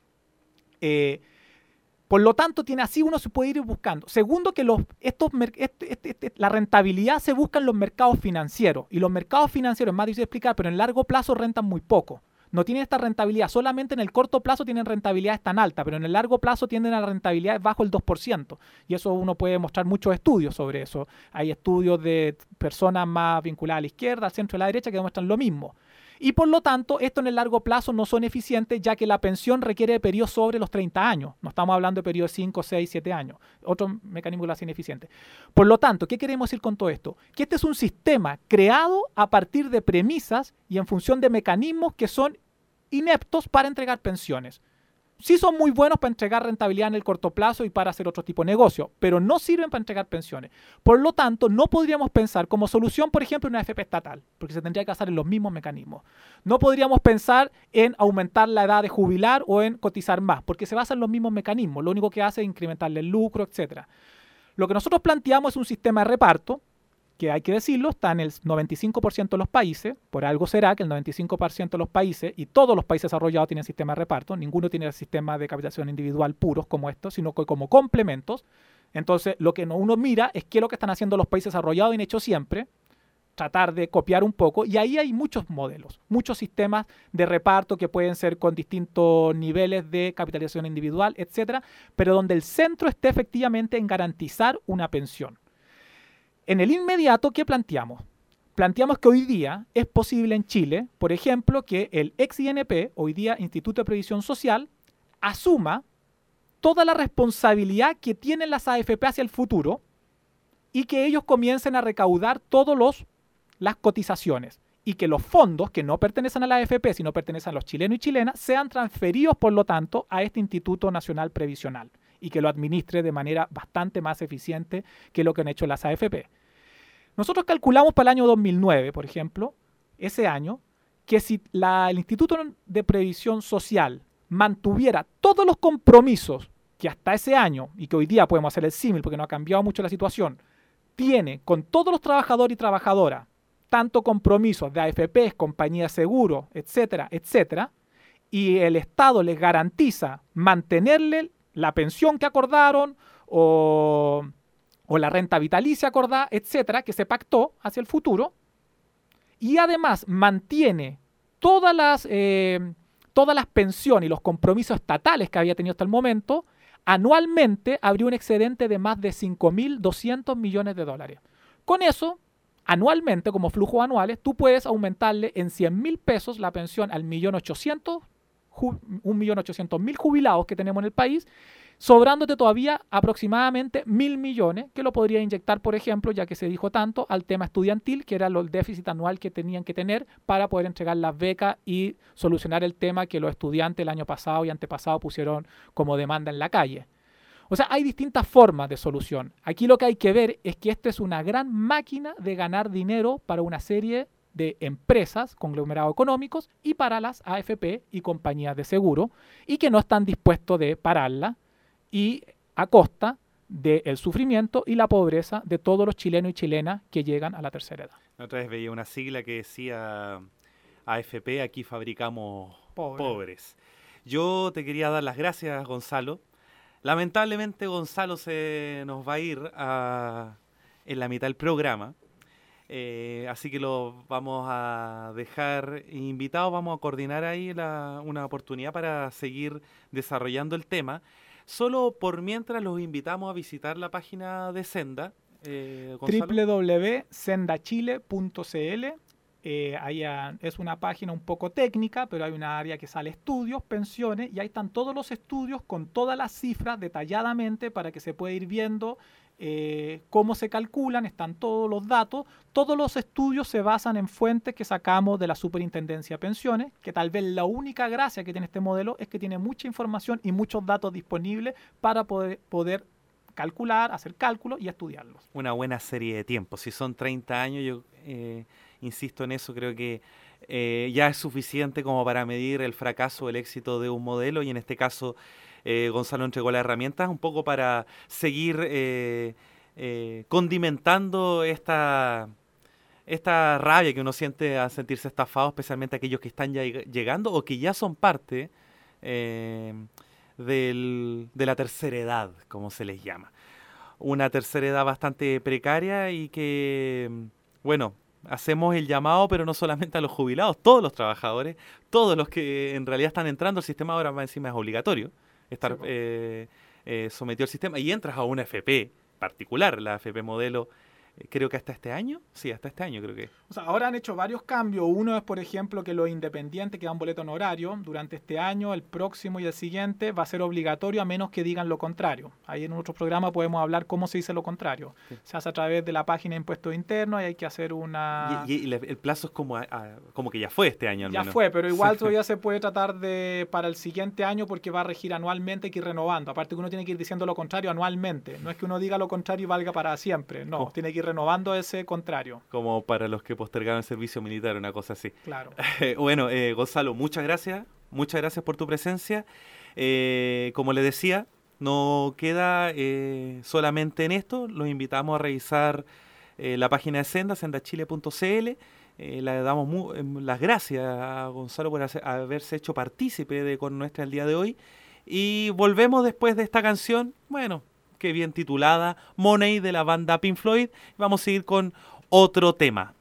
Eh... Por lo tanto, tiene así uno se puede ir buscando. Segundo, que los, estos, este, este, este, la rentabilidad se busca en los mercados financieros. Y los mercados financieros, es más difícil de explicar, pero en el largo plazo rentan muy poco. No tienen esta rentabilidad. Solamente en el corto plazo tienen rentabilidades tan altas, pero en el largo plazo tienden a rentabilidades bajo el dos por ciento. Y eso uno puede mostrar muchos estudios sobre eso. Hay estudios de personas más vinculadas a la izquierda, al centro y a la derecha que demuestran lo mismo. Y por lo tanto, esto en el largo plazo no son eficientes, ya que la pensión requiere de periodos sobre los treinta años. No estamos hablando de periodos de cinco, seis, siete años. Otro mecanismo que lo hace ineficiente. Por lo tanto, ¿qué queremos decir con todo esto? Que este es un sistema creado a partir de premisas y en función de mecanismos que son ineptos para entregar pensiones. Sí son muy buenos para entregar rentabilidad en el corto plazo y para hacer otro tipo de negocio, pero no sirven para entregar pensiones. Por lo tanto, no podríamos pensar como solución, por ejemplo, una A F P estatal, porque se tendría que basar en los mismos mecanismos. No podríamos pensar en aumentar la edad de jubilar o en cotizar más, porque se basa en los mismos mecanismos. Lo único que hace es incrementarle el lucro, etcétera. Lo que nosotros planteamos es un sistema de reparto, que hay que decirlo, está en el noventa y cinco por ciento de los países, por algo será que el noventa y cinco por ciento de los países, y todos los países desarrollados tienen sistema de reparto, ninguno tiene sistema de capitalización individual puros como estos, sino que como complementos. Entonces, lo que uno mira es qué es lo que están haciendo los países desarrollados y han hecho siempre, tratar de copiar un poco, y ahí hay muchos modelos, muchos sistemas de reparto que pueden ser con distintos niveles de capitalización individual, etcétera, pero donde el centro esté efectivamente en garantizar una pensión. En el inmediato, ¿qué planteamos? Planteamos que hoy día es posible en Chile, por ejemplo, que el ex I N P, hoy día Instituto de Previsión Social, asuma toda la responsabilidad que tienen las A F P hacia el futuro y que ellos comiencen a recaudar todos los las cotizaciones y que los fondos que no pertenecen a la A F P, sino pertenecen a los chilenos y chilenas, sean transferidos, por lo tanto, a este Instituto Nacional Previsional y que lo administre de manera bastante más eficiente que lo que han hecho las A F P. Nosotros calculamos para el año dos mil nueve, por ejemplo, ese año, que si la, el Instituto de Previsión Social mantuviera todos los compromisos que hasta ese año, y que hoy día podemos hacer el símil porque no ha cambiado mucho la situación, tiene con todos los trabajadores y trabajadoras, tanto compromisos de A F P, compañías de seguro, etcétera, etcétera, y el Estado les garantiza mantenerle la pensión que acordaron o, o la renta vitalicia acordada, etcétera, que se pactó hacia el futuro, y además mantiene todas las, eh, todas las pensiones y los compromisos estatales que había tenido hasta el momento, anualmente habría un excedente de más de cinco mil doscientos millones de dólares. Con eso, anualmente, como flujos anuales, tú puedes aumentarle en cien mil pesos la pensión al millón ochocientos, un millón ochocientos mil jubilados que tenemos en el país, sobrándote todavía aproximadamente mil millones que lo podría inyectar, por ejemplo, ya que se dijo tanto, al tema estudiantil, que era el déficit anual que tenían que tener para poder entregar las becas y solucionar el tema que los estudiantes el año pasado y antepasado pusieron como demanda en la calle. O sea, hay distintas formas de solución. Aquí lo que hay que ver es que esto es una gran máquina de ganar dinero para una serie de empresas, conglomerados económicos y para las A F P y compañías de seguro, y que no están dispuestos de pararla y a costa del sufrimiento y la pobreza de todos los chilenos y chilenas que llegan a la tercera edad. Otra vez veía una sigla que decía A F P, aquí fabricamos Pobre. pobres. Yo te quería dar las gracias, Gonzalo. Lamentablemente Gonzalo se nos va a ir a, en la mitad del programa, eh, así que lo vamos a dejar invitado, vamos a coordinar ahí la, una oportunidad para seguir desarrollando el tema. Solo por mientras los invitamos a visitar la página de Senda. Eh, doble u doble u doble u punto senda chile punto c l. Eh, ahí a, es una página un poco técnica, pero hay una área que sale estudios, pensiones, y ahí están todos los estudios con todas las cifras detalladamente para que se pueda ir viendo eh, cómo se calculan, están todos los datos. Todos los estudios se basan en fuentes que sacamos de la Superintendencia de Pensiones, que tal vez la única gracia que tiene este modelo es que tiene mucha información y muchos datos disponibles para poder, poder calcular, hacer cálculos y estudiarlos. Una buena serie de tiempo. Si son treinta años, yo eh, insisto en eso, creo que eh, ya es suficiente como para medir el fracaso o el éxito de un modelo, y en este caso eh, Gonzalo entregó las herramientas un poco para seguir eh, eh, condimentando esta, esta rabia que uno siente al sentirse estafado, especialmente aquellos que están ya llegando o que ya son parte eh, Del, de la tercera edad, como se les llama. Una tercera edad bastante precaria y que, bueno, hacemos el llamado, pero no solamente a los jubilados, todos los trabajadores, todos los que en realidad están entrando al sistema, ahora más encima es obligatorio estar sí, eh, eh, sometido al sistema, y entras a una F P particular, la F P modelo, creo que hasta este año, sí, hasta este año creo que. O sea, ahora han hecho varios cambios. Uno es, por ejemplo, que los independientes que dan boleto honorario durante este año, el próximo y el siguiente va a ser obligatorio a menos que digan lo contrario. Ahí en otro programa podemos hablar cómo se dice lo contrario. Sí. Se hace a través de la página de impuestos internos y hay que hacer una... Y, y, y el plazo es como, a, a, como que ya fue este año al ya menos. Ya fue, pero igual sí. Todavía se puede tratar de para el siguiente año porque va a regir anualmente, hay que ir renovando. Aparte que uno tiene que ir diciendo lo contrario anualmente. No es que uno diga lo contrario y valga para siempre. No, oh. Tiene que ir renovando ese contrario. Como para los que postergaron el servicio militar, una cosa así. Claro. Bueno, eh, Gonzalo, muchas gracias. Muchas gracias por tu presencia. Eh, como le decía, no queda eh, solamente en esto. Los invitamos a revisar eh, la página de Senda, sendachile punto c l. Eh, le damos muy, eh, las gracias a Gonzalo por hacer, haberse hecho partícipe de Con Nuestra el día de hoy. Y volvemos después de esta canción, bueno, que bien titulada, Money, de la banda Pink Floyd. Vamos a seguir con otro tema.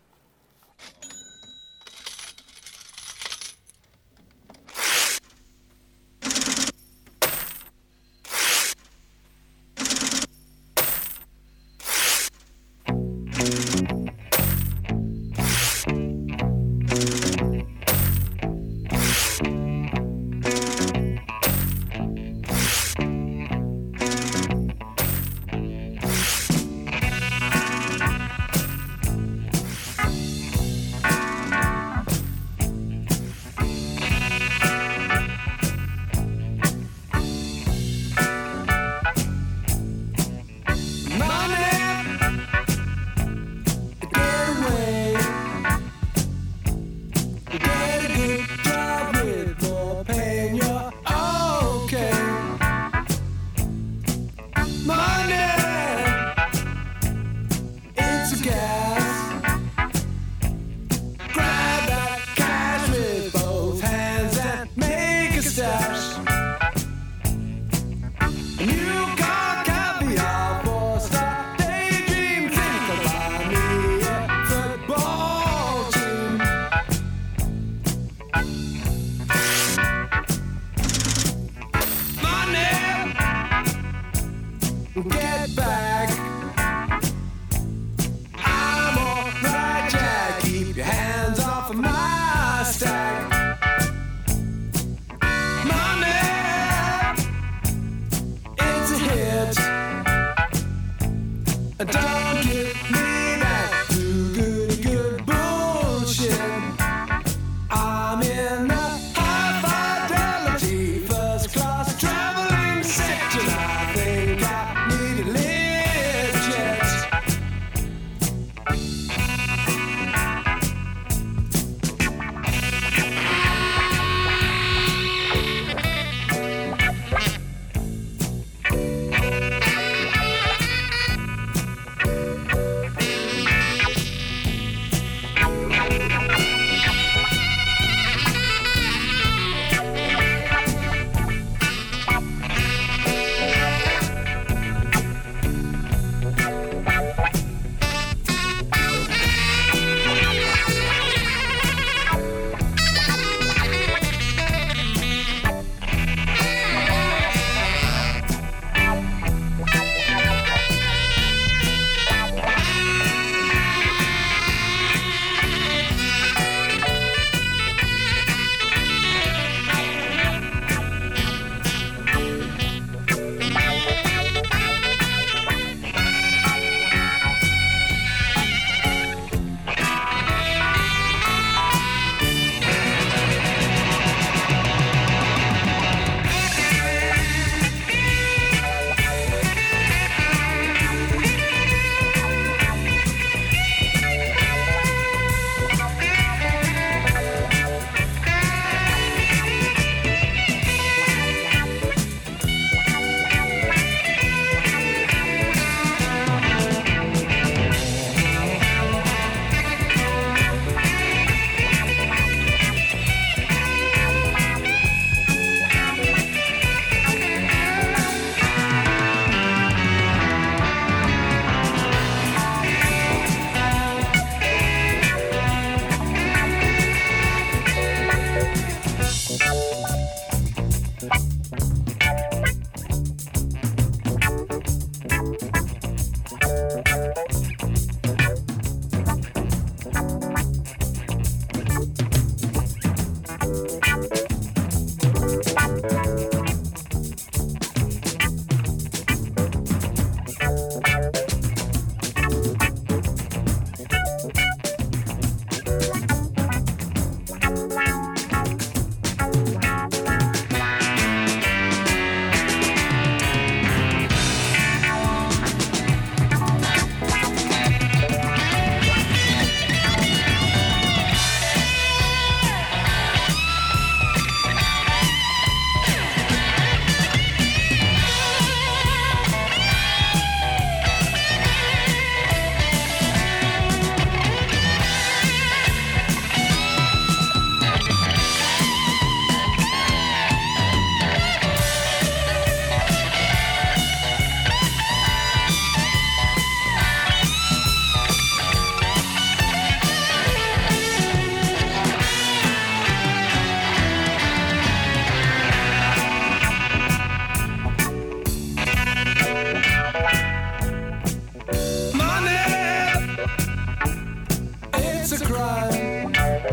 fun.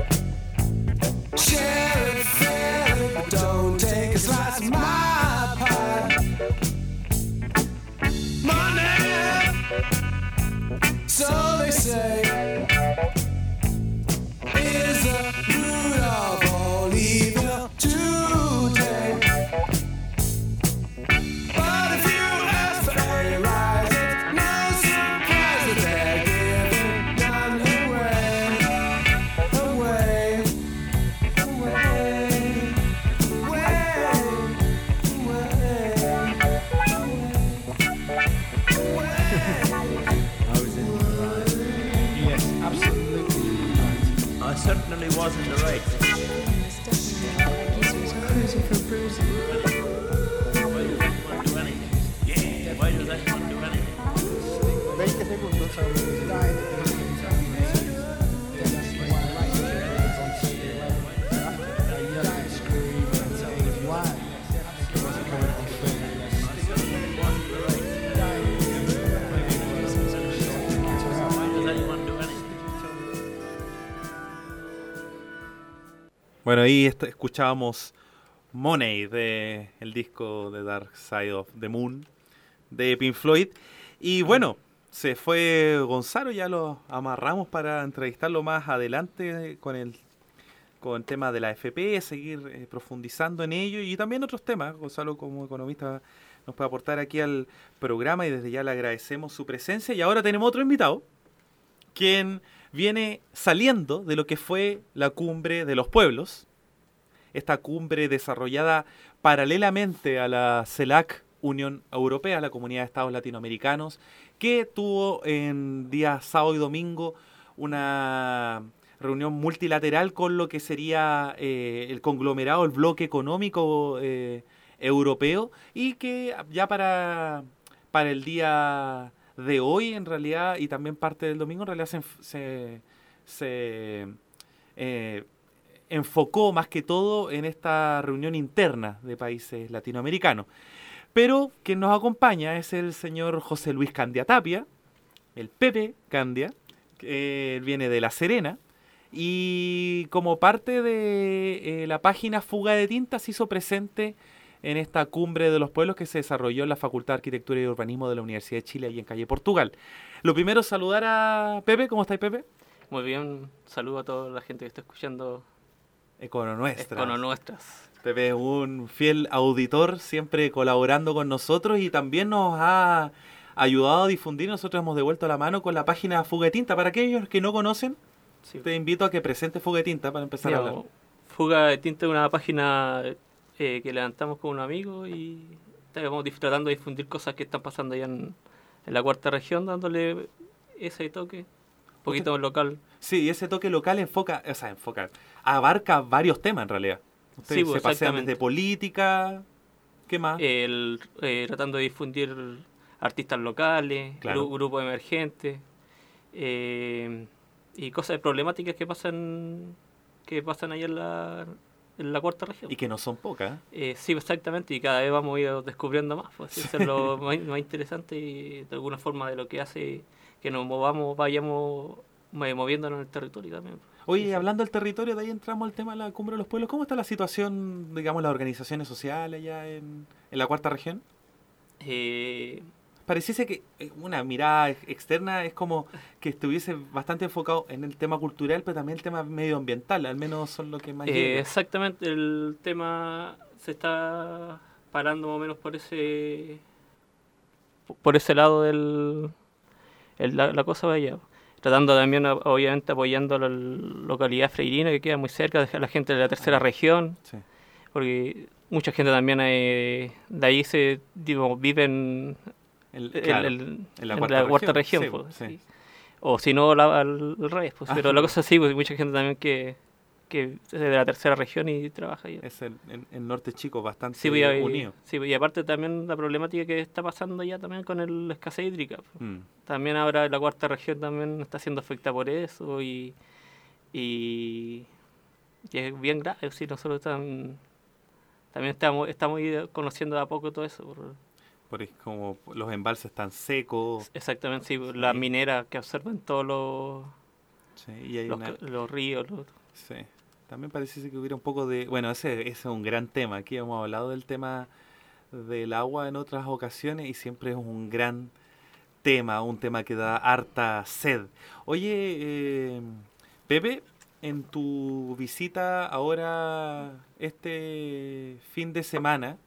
Share it, feel it, but don't take a slice of my pie. Money, so they say, is the root of all evil today. But if you ask for a rise, it's no surprise that they're giving none away, away, away, I was in the right. Yes, absolutely right. I certainly was in the right. Cruising for bruising. Why does anyone do anything? Yeah. Why does anyone do anything? veinte segundos. Why does anyone do anything? Bueno, ahí est- escuchábamos Money, de el disco de Dark Side of the Moon de Pink Floyd. Y bueno, se fue Gonzalo, ya lo amarramos para entrevistarlo más adelante con el con el tema de la A F P, seguir eh, profundizando en ello y también otros temas. Gonzalo, como economista, nos puede aportar aquí al programa y desde ya le agradecemos su presencia. Y ahora tenemos otro invitado, quien viene saliendo de lo que fue la Cumbre de los Pueblos, esta cumbre desarrollada paralelamente a la CELAC, Unión Europea, la Comunidad de Estados Latinoamericanos, que tuvo en días sábado y domingo una reunión multilateral con lo que sería eh, el conglomerado, el bloque económico eh, europeo, y que ya para, para el día de hoy, en realidad, y también parte del domingo, en realidad se, se, se eh, enfocó más que todo en esta reunión interna de países latinoamericanos. Pero quien nos acompaña es el señor José Luis Candia Tapia, el Pepe Candia, que eh, viene de La Serena, y como parte de eh, la página Fuga de Tinta se hizo presente en esta Cumbre de los Pueblos que se desarrolló en la Facultad de Arquitectura y Urbanismo de la Universidad de Chile, ahí en Calle Portugal. Lo primero es saludar a Pepe. ¿Cómo estáis, Pepe? Muy bien, saludo a toda la gente que está escuchando Econo Nuestras. Econo Nuestras. Pepe es un fiel auditor, siempre colaborando con nosotros y también nos ha ayudado a difundir. Nosotros hemos devuelto la mano con la página Fuga de Tinta. Para aquellos que no conocen, Sí. te invito a que presente Fuga de Tinta para empezar a Mira, hablar. Fuga de Tinta es una página eh, que levantamos con un amigo y estamos dif- tratando de difundir cosas que están pasando allá en, en la cuarta región, dándole ese toque, un poquito Usted- local. Sí, y ese toque local enfoca, o sea, enfoca, abarca varios temas en realidad. Ustedes Sí, pues, se pasean exactamente. desde política, ¿qué más? El, eh, tratando de difundir artistas locales, Claro. gru- grupos emergentes, eh, y cosas problemáticas que pasan que pasan allá en la, en la cuarta región. Y que no son pocas. ¿eh? Eh, sí, exactamente, y cada vez vamos a ir descubriendo más, pues eso es lo más, más interesante y de alguna forma de lo que hace que nos movamos, vayamos mo- moviéndonos en el territorio también. Oye, Sí, sí. hablando del territorio, de ahí entramos al tema de la Cumbre de los Pueblos. ¿Cómo está la situación, digamos, las organizaciones sociales allá en, en la cuarta región? Eh, Pareciese que eh, una mirada ex- externa es como que estuviese bastante enfocado en el tema cultural, pero también el tema medioambiental, al menos son lo que más eh, llega. exactamente, el tema se está parando más o menos por ese por ese lado del el- la, la cosa va allá. Tratando también, o- obviamente, apoyando a la localidad freirina que queda muy cerca, de la gente de la tercera región, Sí. porque mucha gente también eh, de ahí se digo, vive en, El- el- claro, el- en la en cuarta la cuarta región, región, sí, pues, sí. sí. O si no, la- al, al revés. Pues, Ah, pero la sí. cosa es así, pues, mucha gente también que, que es de la tercera región y trabaja ahí. Es el, el- el norte chico, bastante Sí, pues, y, unido. sí, pues, y aparte también la problemática que está pasando ya también con el- la escasez hídrica. Pues. Mm. También ahora la cuarta región también está siendo afectada por eso y, y, y es bien grave. Sí, nosotros tam- también estamos, estamos ahí conociendo de a poco todo eso. por- Porque es como los embalses están secos. exactamente, sí, las Sí. mineras que absorben todos los Sí, y hay los, una- ca- los ríos, los- sí. También parece que hubiera un poco de... Bueno, ese, ese es un gran tema. Aquí hemos hablado del tema del agua en otras ocasiones y siempre es un gran tema, un tema que da harta sed. Oye, eh, Pepe, en tu visita ahora este fin de semana,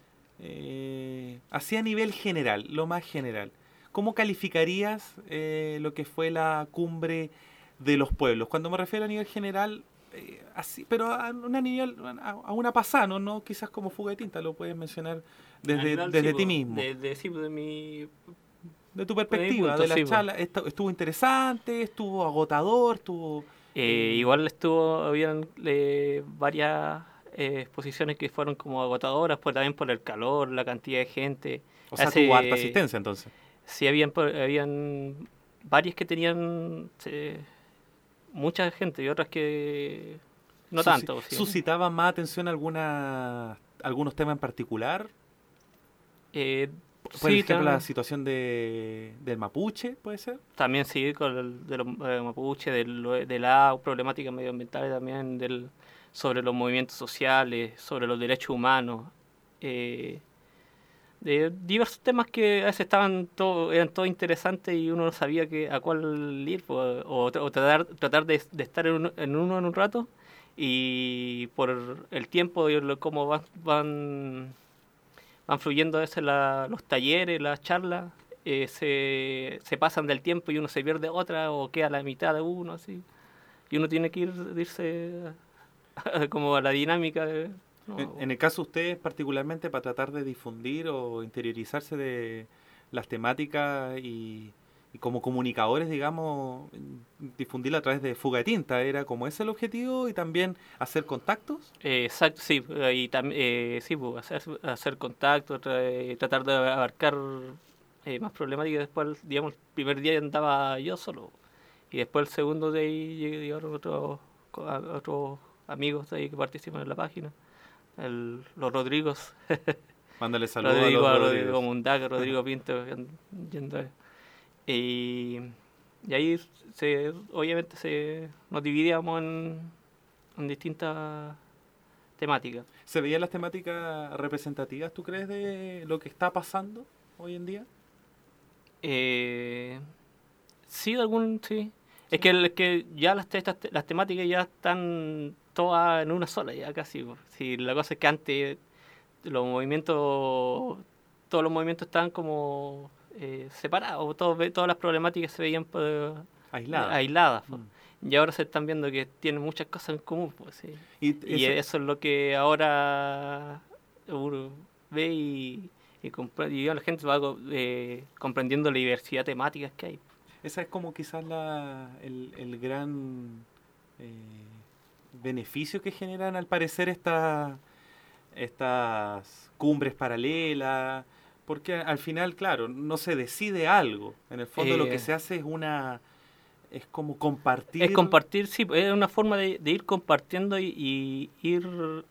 eh, así a nivel general, lo más general, ¿cómo calificarías eh, lo que fue la cumbre de los pueblos? Cuando me refiero a nivel general, eh, así, pero a una nivel, a, a una pasada, ¿no? No quizás como fuga de tinta, lo puedes mencionar desde, en general, desde sí, ti po, mismo. De, de, sí, de mi... De tu perspectiva, punto, de la sí, po. charla, estu- estuvo interesante, estuvo agotador, estuvo... Eh, igual estuvo, habían eh, varias eh, exposiciones que fueron como agotadoras, pues también por el calor, la cantidad de gente. O sea, Hace- tuvo harta asistencia entonces. Sí, habían, po- habían varias que tenían eh, mucha gente y otras que no Susi- tanto. Sí. ¿Suscitaba más atención alguna, algunos temas en particular? Eh, Por sí, ejemplo, tam- la situación de, del mapuche, ¿puede ser? también sí, con el de los eh, mapuche, del, de la problemática medioambiental también, del, sobre los movimientos sociales, sobre los derechos humanos, eh, de diversos temas que a veces estaban todo, eran todos interesantes y uno no sabía que, a cuál ir, pues, o, o tratar, tratar de, de estar en uno, en uno en un rato y por el tiempo y lo- cómo van, van, van fluyendo a veces la- los talleres, las charlas, eh, se, se pasan del tiempo y uno se pierde otra o queda a la mitad de uno, así. Y uno tiene que ir, irse a- como a la dinámica de... no, En, en el caso de ustedes, particularmente para tratar de difundir o interiorizarse de las temáticas y, y como comunicadores, digamos, difundirla a través de fuga de tinta, ¿era como ese el objetivo? Y también hacer contactos. eh, exacto, sí, eh, y tam- eh, sí, pues, hacer, hacer contacto, tra- tratar de abarcar eh, más problemáticas. Después, digamos, el primer día andaba yo solo y después el segundo de ahí llegaron otros co- a- otros amigos de ahí que participan en la página. El, los Rodrigos, Mándale saludos Rodrigo, a los Rodrigo Rodríguez. Mundaca, Rodrigo Pinto, yendo a- y, y ahí se, obviamente se, nos dividíamos en, en distintas temáticas. ¿Se veían las temáticas representativas, tú crees, de lo que está pasando hoy en día? Eh, sí, algún, sí. Es que, el- es que ya las, te- estas te- las temáticas ya están todas en una sola, ya casi. Po. Si la cosa es que antes los movimientos, todos los movimientos estaban como eh, separados, todos, ve- todas las problemáticas se veían pues, Aislada. aisladas. Po. Mm. Y ahora se están viendo que tienen muchas cosas en común. Pues, sí. Y, Y eso- eso es lo que ahora uno ve y, y, compre- y la gente va eh, comprendiendo la diversidad de temáticas que hay. esa es como quizás la, el, el gran eh, beneficio que generan al parecer esta, estas cumbres paralelas, porque al final, claro, no se decide algo. En el fondo lo Eh, que se hace es una... es como compartir... Es compartir, sí, es una forma de, de ir compartiendo y, y ir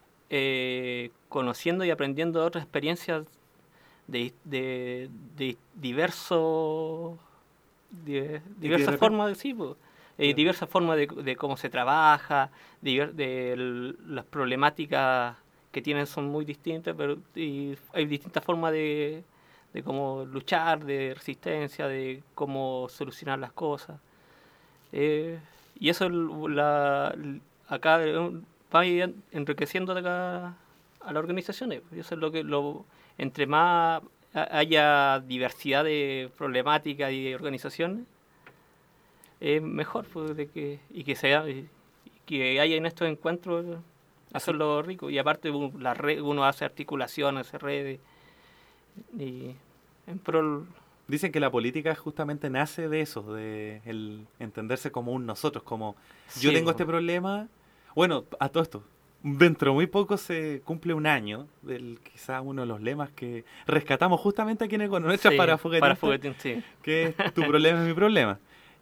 eh, conociendo y aprendiendo de otras experiencias de, de, de diversos de, diversas repente- formas, sí, pues, eh, Claro. diversas formas de, de cómo se trabaja, diver- de l- las problemáticas que tienen son muy distintas, pero y hay distintas formas de, de cómo luchar, de resistencia, de cómo solucionar las cosas. Eh, y eso el- la, acá eh, va a ir enriqueciendo de acá a las organizaciones. Y eso es lo que lo entre más ha- haya diversidad de problemáticas y de organizaciones, es mejor pues, de que, y que sea y que haya en estos encuentros, eso es lo rico. Y aparte u- la red, uno hace articulaciones, hace redes y en pro Dicen que la política justamente nace de eso, de el entenderse como un nosotros, como yo Sí, tengo po. este problema. Bueno, a todo esto, dentro de muy poco se cumple un año del quizás uno de los lemas que rescatamos justamente aquí en Econometría sí, para Fuguetín, para Fuguetín, sí. que es tu problema es mi problema.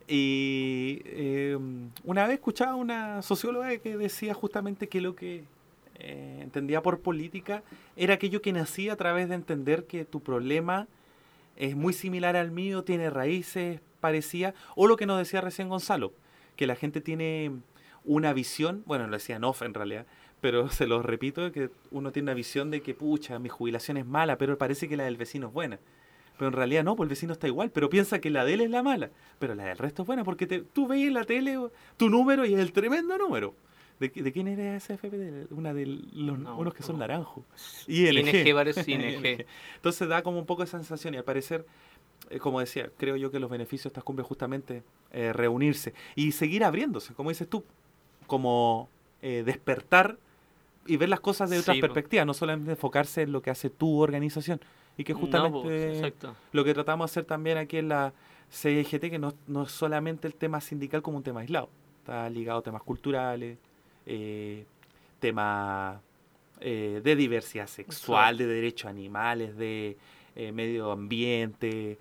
Y eh, una vez escuchaba una socióloga que decía justamente que lo que eh, entendía por política era aquello que nacía a través de entender que tu problema es muy similar al mío, tiene raíces parecidas, o lo que nos decía recién Gonzalo, que la gente tiene una visión, bueno, lo decía en off en realidad, pero se lo repito, que uno tiene una visión de que, pucha, mi jubilación es mala, pero parece que la del vecino es buena. Pero en realidad no, pues el vecino está igual, pero piensa que la de él es la mala, pero la del resto es buena, porque te, tú veis en la tele tu número y es el tremendo número. ¿De, de quién era esa F P D? Una de los No, unos que son no. naranjos. I I N G. N G parece I N G. Entonces da como un poco esa sensación y al parecer, eh, como decía, creo yo que los beneficios de estas cumbres justamente eh, reunirse y seguir abriéndose, como dices tú, como eh, despertar y ver las cosas de Sí, otras po. perspectivas, no solamente enfocarse en lo que hace tu organización. Y que justamente No, pues, exacto. lo que tratamos de hacer también aquí en la C G T, que no, no es solamente el tema sindical como un tema aislado, está ligado a temas culturales, eh, temas eh, de diversidad sexual, de derechos animales, de eh, medio ambiente,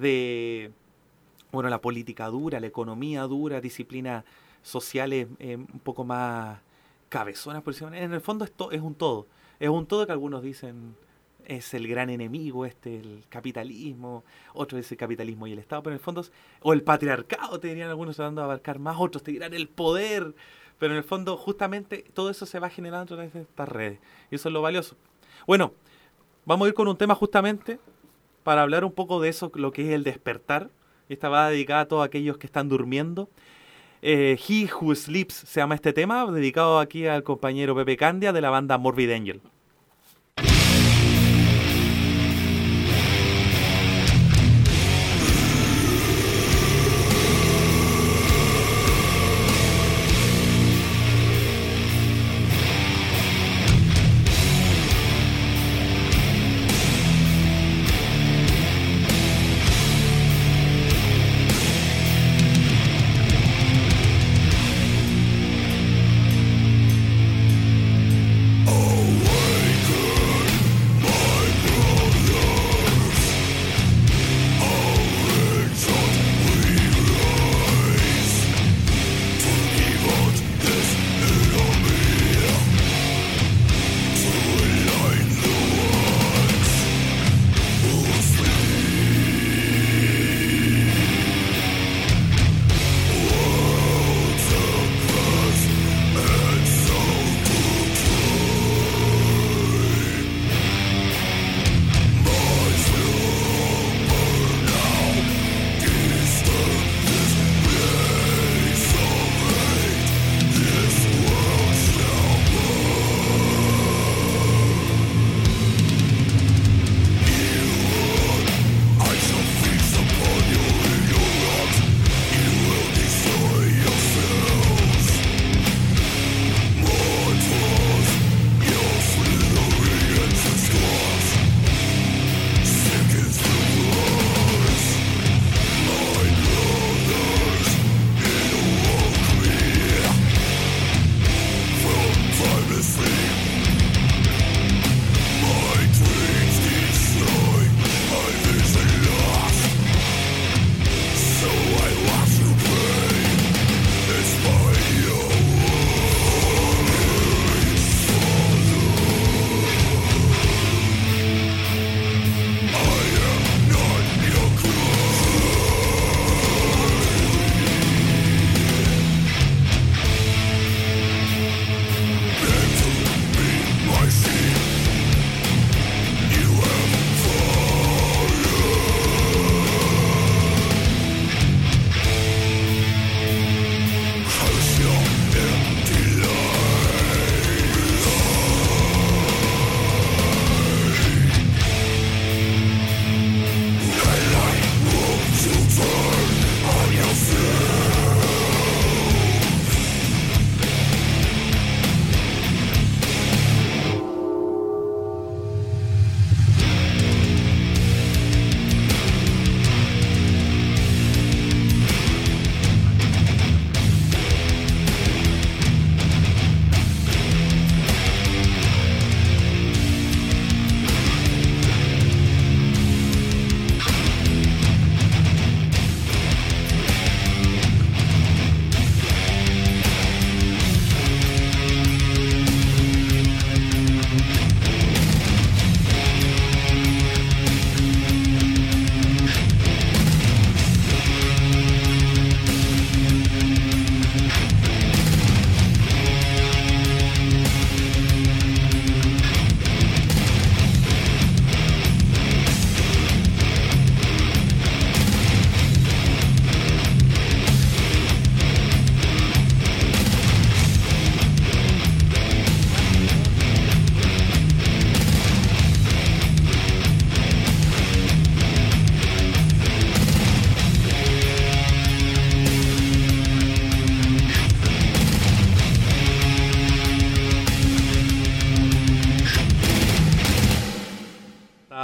de bueno, la política dura, la economía dura, disciplinas sociales eh, un poco más cabezonas, por decirlo. En el fondo es, to- es un todo. Es un todo que algunos dicen es el gran enemigo, este, el capitalismo, otros es el capitalismo y el Estado, pero en el fondo, es- o el patriarcado, te dirían algunos tratando de abarcar más, otros te dirán el poder, pero en el fondo justamente todo eso se va generando a través de estas redes, y eso es lo valioso. Bueno, vamos a ir con un tema justamente para hablar un poco de eso, lo que es el despertar, y esta va dedicada a todos aquellos que están durmiendo. Eh, He Who Sleeps se llama este tema, dedicado aquí al compañero Pepe Candia de la banda Morbid Angel. Oh,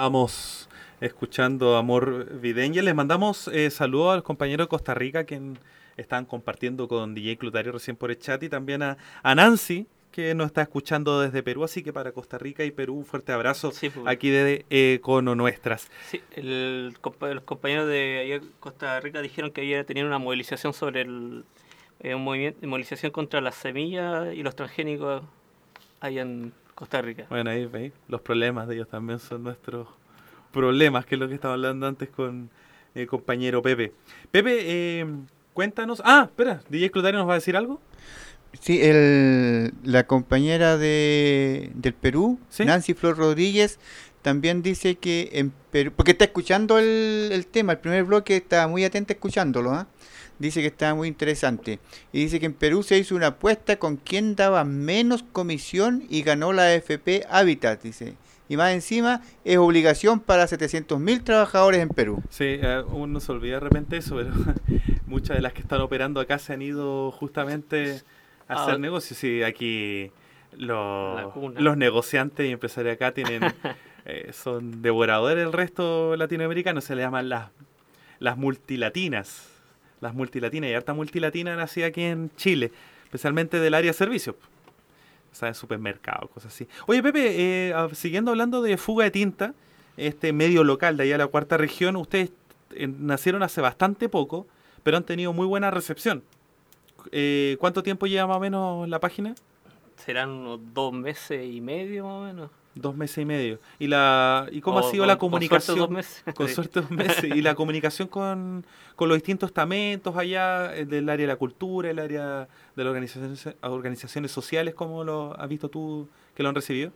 Estábamos escuchando Amor Videña. Les mandamos eh, saludos a los compañeros de Costa Rica que están compartiendo con D J Clutario recién por el chat, y también a, a Nancy, que nos está escuchando desde Perú. Así que para Costa Rica y Perú, un fuerte abrazo Sí, pues. aquí de Econo Nuestras. Sí, el, compa- los compañeros de ayer Costa Rica dijeron que ayer tenían una movilización sobre el eh, un movimiento, movilización contra las semillas y los transgénicos allá en Costa Rica. Bueno, ahí veis, los problemas de ellos también son nuestros problemas, que es lo que estaba hablando antes con el compañero Pepe. Pepe, eh, cuéntanos. Ah, espera, D J Clutario nos va a decir algo. Sí, el, la compañera de, del Perú, ¿Sí? Nancy Flor Rodríguez, también dice que en Perú, porque está escuchando el, el tema, el primer bloque, está muy atenta escuchándolo, ¿ah? Dice que está muy interesante. Y dice que en Perú se hizo una apuesta con quién daba menos comisión y ganó la A F P Habitat, dice. Y más encima es obligación para setecientos mil trabajadores en Perú. Sí, eh, uno se olvida de repente eso, pero muchas de las que están operando acá se han ido justamente a hacer Ah. negocios. Sí, aquí La los, cuna. los negociantes y empresarios acá tienen eh, son devoradores del resto latinoamericano, se le llaman las, las multilatinas. Las multilatinas, y harta multilatina nacida aquí en Chile, especialmente del área de servicios. O sea, de supermercados, cosas así. Oye, Pepe, eh, ah, siguiendo hablando de fuga de tinta, este medio local de allá de la cuarta región, ustedes eh, nacieron hace bastante poco, pero han tenido muy buena recepción. Eh, ¿Cuánto tiempo lleva más o menos la página? Serán unos dos meses y medio más o menos. Dos meses y medio. ¿Y la y cómo O ha sido con- la con suerte comunicación? dos meses. Con suerte dos meses. ¿Y la comunicación con, con los distintos estamentos allá, eh, del área de la cultura, el área de las organizaciones, organizaciones sociales, cómo lo has visto tú que lo han recibido?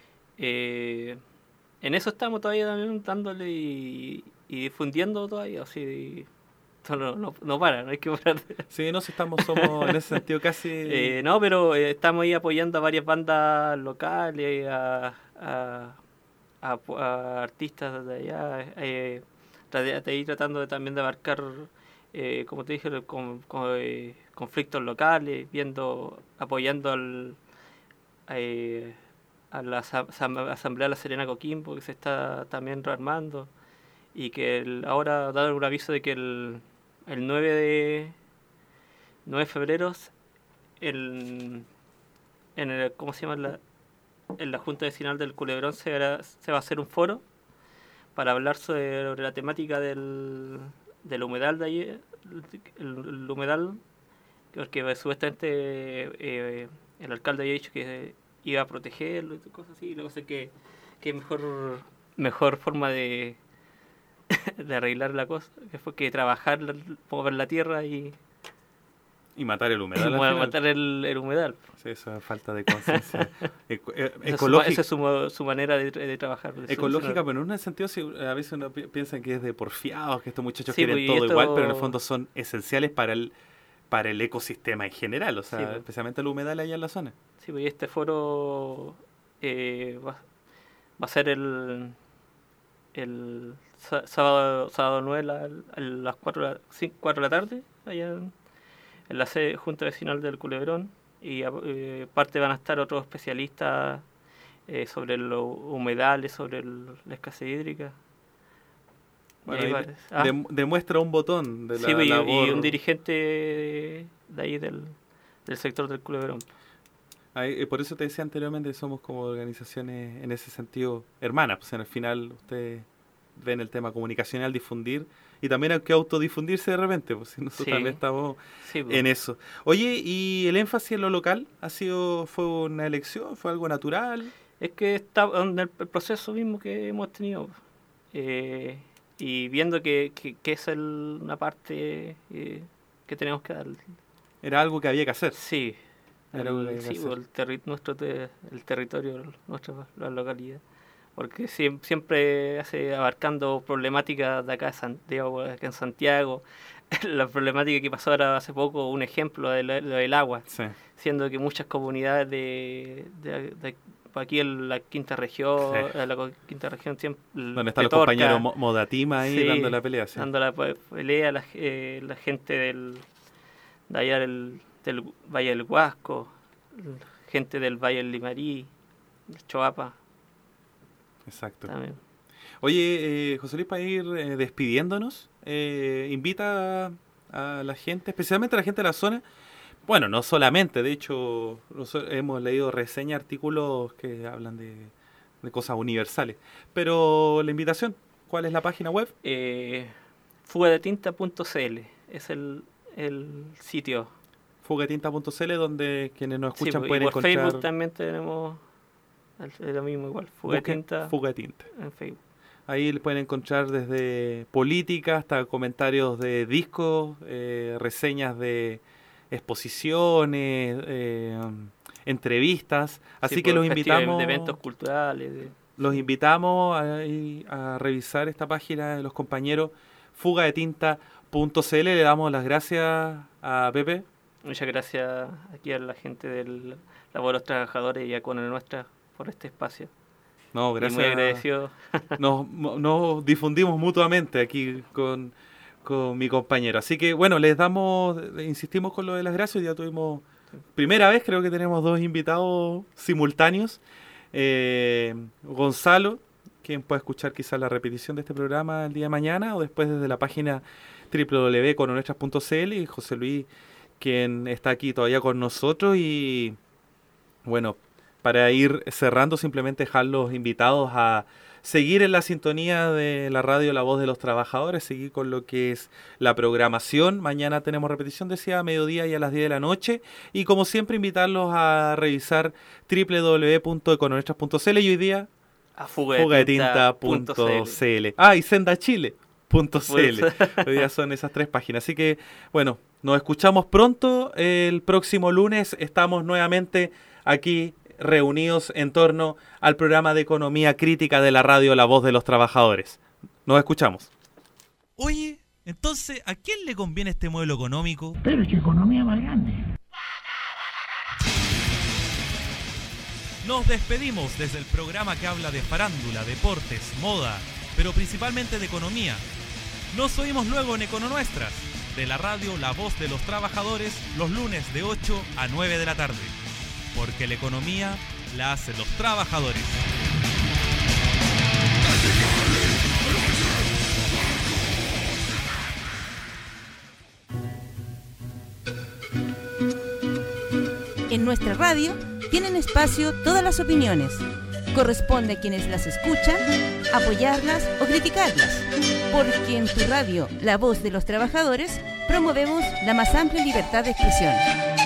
Eh, en eso estamos todavía también dándole y, y difundiendo todavía, así esto no, no, no para, no hay que parar. Sí, no, si estamos, somos en ese sentido casi... Eh, no, pero eh, estamos ahí apoyando a varias bandas locales, a, a, a- a artistas de allá, eh, tra- de ahí tratando de, también de abarcar, eh, como te dije, con, con, eh, conflictos locales, viendo, apoyando al, eh, a la asa- asam- Asamblea de la Serena Coquimbo, que se está también rearmando, y que el- ahora dar un aviso de que el, el nueve de nueve de febrero el, en el, ¿cómo se llama? La, en la Junta Vecinal del Culebrón se, hará- se va a hacer un foro para hablar sobre, sobre la temática del, del humedal de ayer, el, el humedal, porque supuestamente eh, el alcalde había dicho que iba a protegerlo y cosas así, y la cosa es que, que mejor, mejor forma de, de arreglar la cosa, que fue que trabajar, la- mover la tierra y, Y matar el y humedal. al final. matar el, el humedal. Sí, eso es falta de conciencia eco- eh, Esa es su ma- ecológica. Esa es su, mo- su manera de, de trabajar. de Ecológica, solucionar. pero en un sentido, sí, a veces uno pi- piensa que es de porfiados, que estos muchachos Sí, quieren pues, y todo esto- igual, pero en el fondo son esenciales para el para el ecosistema en general, o sea, Sí, pues. especialmente el humedal allá en la zona. Sí, pues y este foro eh, va, va a ser el, el sá- sábado, sábado nueve la- a las cuatro de la, cin- cuatro de la tarde, allá en, en la sede Junta Vecinal del Culebrón. Y a- eh, aparte van a estar otros especialistas eh, sobre los humedales, sobre el- la escasez hídrica. Y Bueno, ahí ahí va- de- ah. dem- demuestra un botón de la Sí, pues, y, y labor. un dirigente de ahí del, del sector del Culebrón. Ahí, eh, por eso te decía anteriormente, somos como organizaciones en ese sentido hermanas, pues en el final ustedes ven el tema comunicacional, difundir, y también hay que autodifundirse de repente, pues si nosotros Sí. también estamos Sí, pues. en eso. Oye, ¿y el énfasis en lo local ha sido, fue una elección, fue algo natural? Es que está en el, el proceso mismo que hemos tenido. eh, y viendo que, que, que es el- una parte eh, que tenemos que dar. Era algo que había que hacer. Sí, Era algo que el, había que sí, hacer. el, terri- nuestro te- el territorio, nuestra la localidad. Porque siem- siempre hace abarcando problemáticas de acá, de Santiago, acá en Santiago. La problemática que pasó ahora hace poco, un ejemplo de lo de lo del agua. Sí. Siendo que muchas comunidades de, de, de- aquí en la quinta región, Sí. en la co- quinta región siempre Donde están los Petorca, compañeros Mo- Modatima ahí sí, dando la pelea. Sí. dando la pe- pelea, la, eh, la gente del de allá del, del Valle del Huasco, gente del Valle del Limarí, del Choapa Exacto. también. Oye, eh, José Luis, para ir eh, despidiéndonos, eh, invita a, a la gente, especialmente a la gente de la zona. Bueno, no solamente, de hecho, nosotros hemos leído reseñas, artículos que hablan de, de cosas universales. Pero la invitación, ¿cuál es la página web? Eh, fuga de tinta punto c l es el, el sitio. fuga de tinta punto c l, donde quienes nos escuchan Sí, pueden y por encontrar... Facebook también tenemos el- lo mismo igual, Fuga de Busquen Tinta Fuga de Tinta. en Facebook. Ahí le pueden encontrar desde política hasta comentarios de discos, eh, reseñas de exposiciones, eh, entrevistas. Así Sí, que por los festivales invitamos, de eventos culturales. de- los invitamos a, a revisar esta página de los compañeros fuga de tinta punto c l. Le damos las gracias a Pepe. Muchas gracias aquí a la gente del Labor de los Trabajadores y a Cona Nuestra por este espacio. No, Y gracias. muy agradecido. Nos, nos difundimos mutuamente aquí con, con mi compañero. Así que bueno, les damos, insistimos con lo de las gracias. Ya tuvimos, primera vez creo que tenemos dos invitados simultáneos. Eh, Gonzalo, quien puede escuchar quizás la repetición de este programa el día de mañana o después desde la página doble u doble u doble u punto cononuestras punto c l, y José Luis, quien está aquí todavía con nosotros. Y bueno, para ir cerrando, simplemente dejar los invitados a seguir en la sintonía de la radio La Voz de los Trabajadores, seguir con lo que es la programación. Mañana tenemos repetición, decía, a mediodía y a las diez de la noche. Y como siempre, invitarlos a revisar doble u doble u doble u punto econonuestras punto c l y hoy día A fuga fuga de de tinta punto tinta c l. Ah, y sendachile punto c l. Hoy día son esas tres páginas. Así que, bueno, nos escuchamos pronto. El próximo lunes estamos nuevamente aquí reunidos en torno al programa de economía crítica de la radio La Voz de los Trabajadores. Nos escuchamos. Oye, entonces, ¿a quién le conviene este modelo económico? Pero es que economía más grande. Nos despedimos desde el programa que habla de farándula, deportes, moda, pero principalmente de economía. Nos oímos luego en Econonuestras, de la radio La Voz de los Trabajadores, los lunes de ocho a nueve de la tarde. Porque la economía la hacen los trabajadores. En nuestra radio tienen espacio todas las opiniones. Corresponde a quienes las escuchan apoyarlas o criticarlas, porque en tu radio, La Voz de los Trabajadores, promovemos la más amplia libertad de expresión.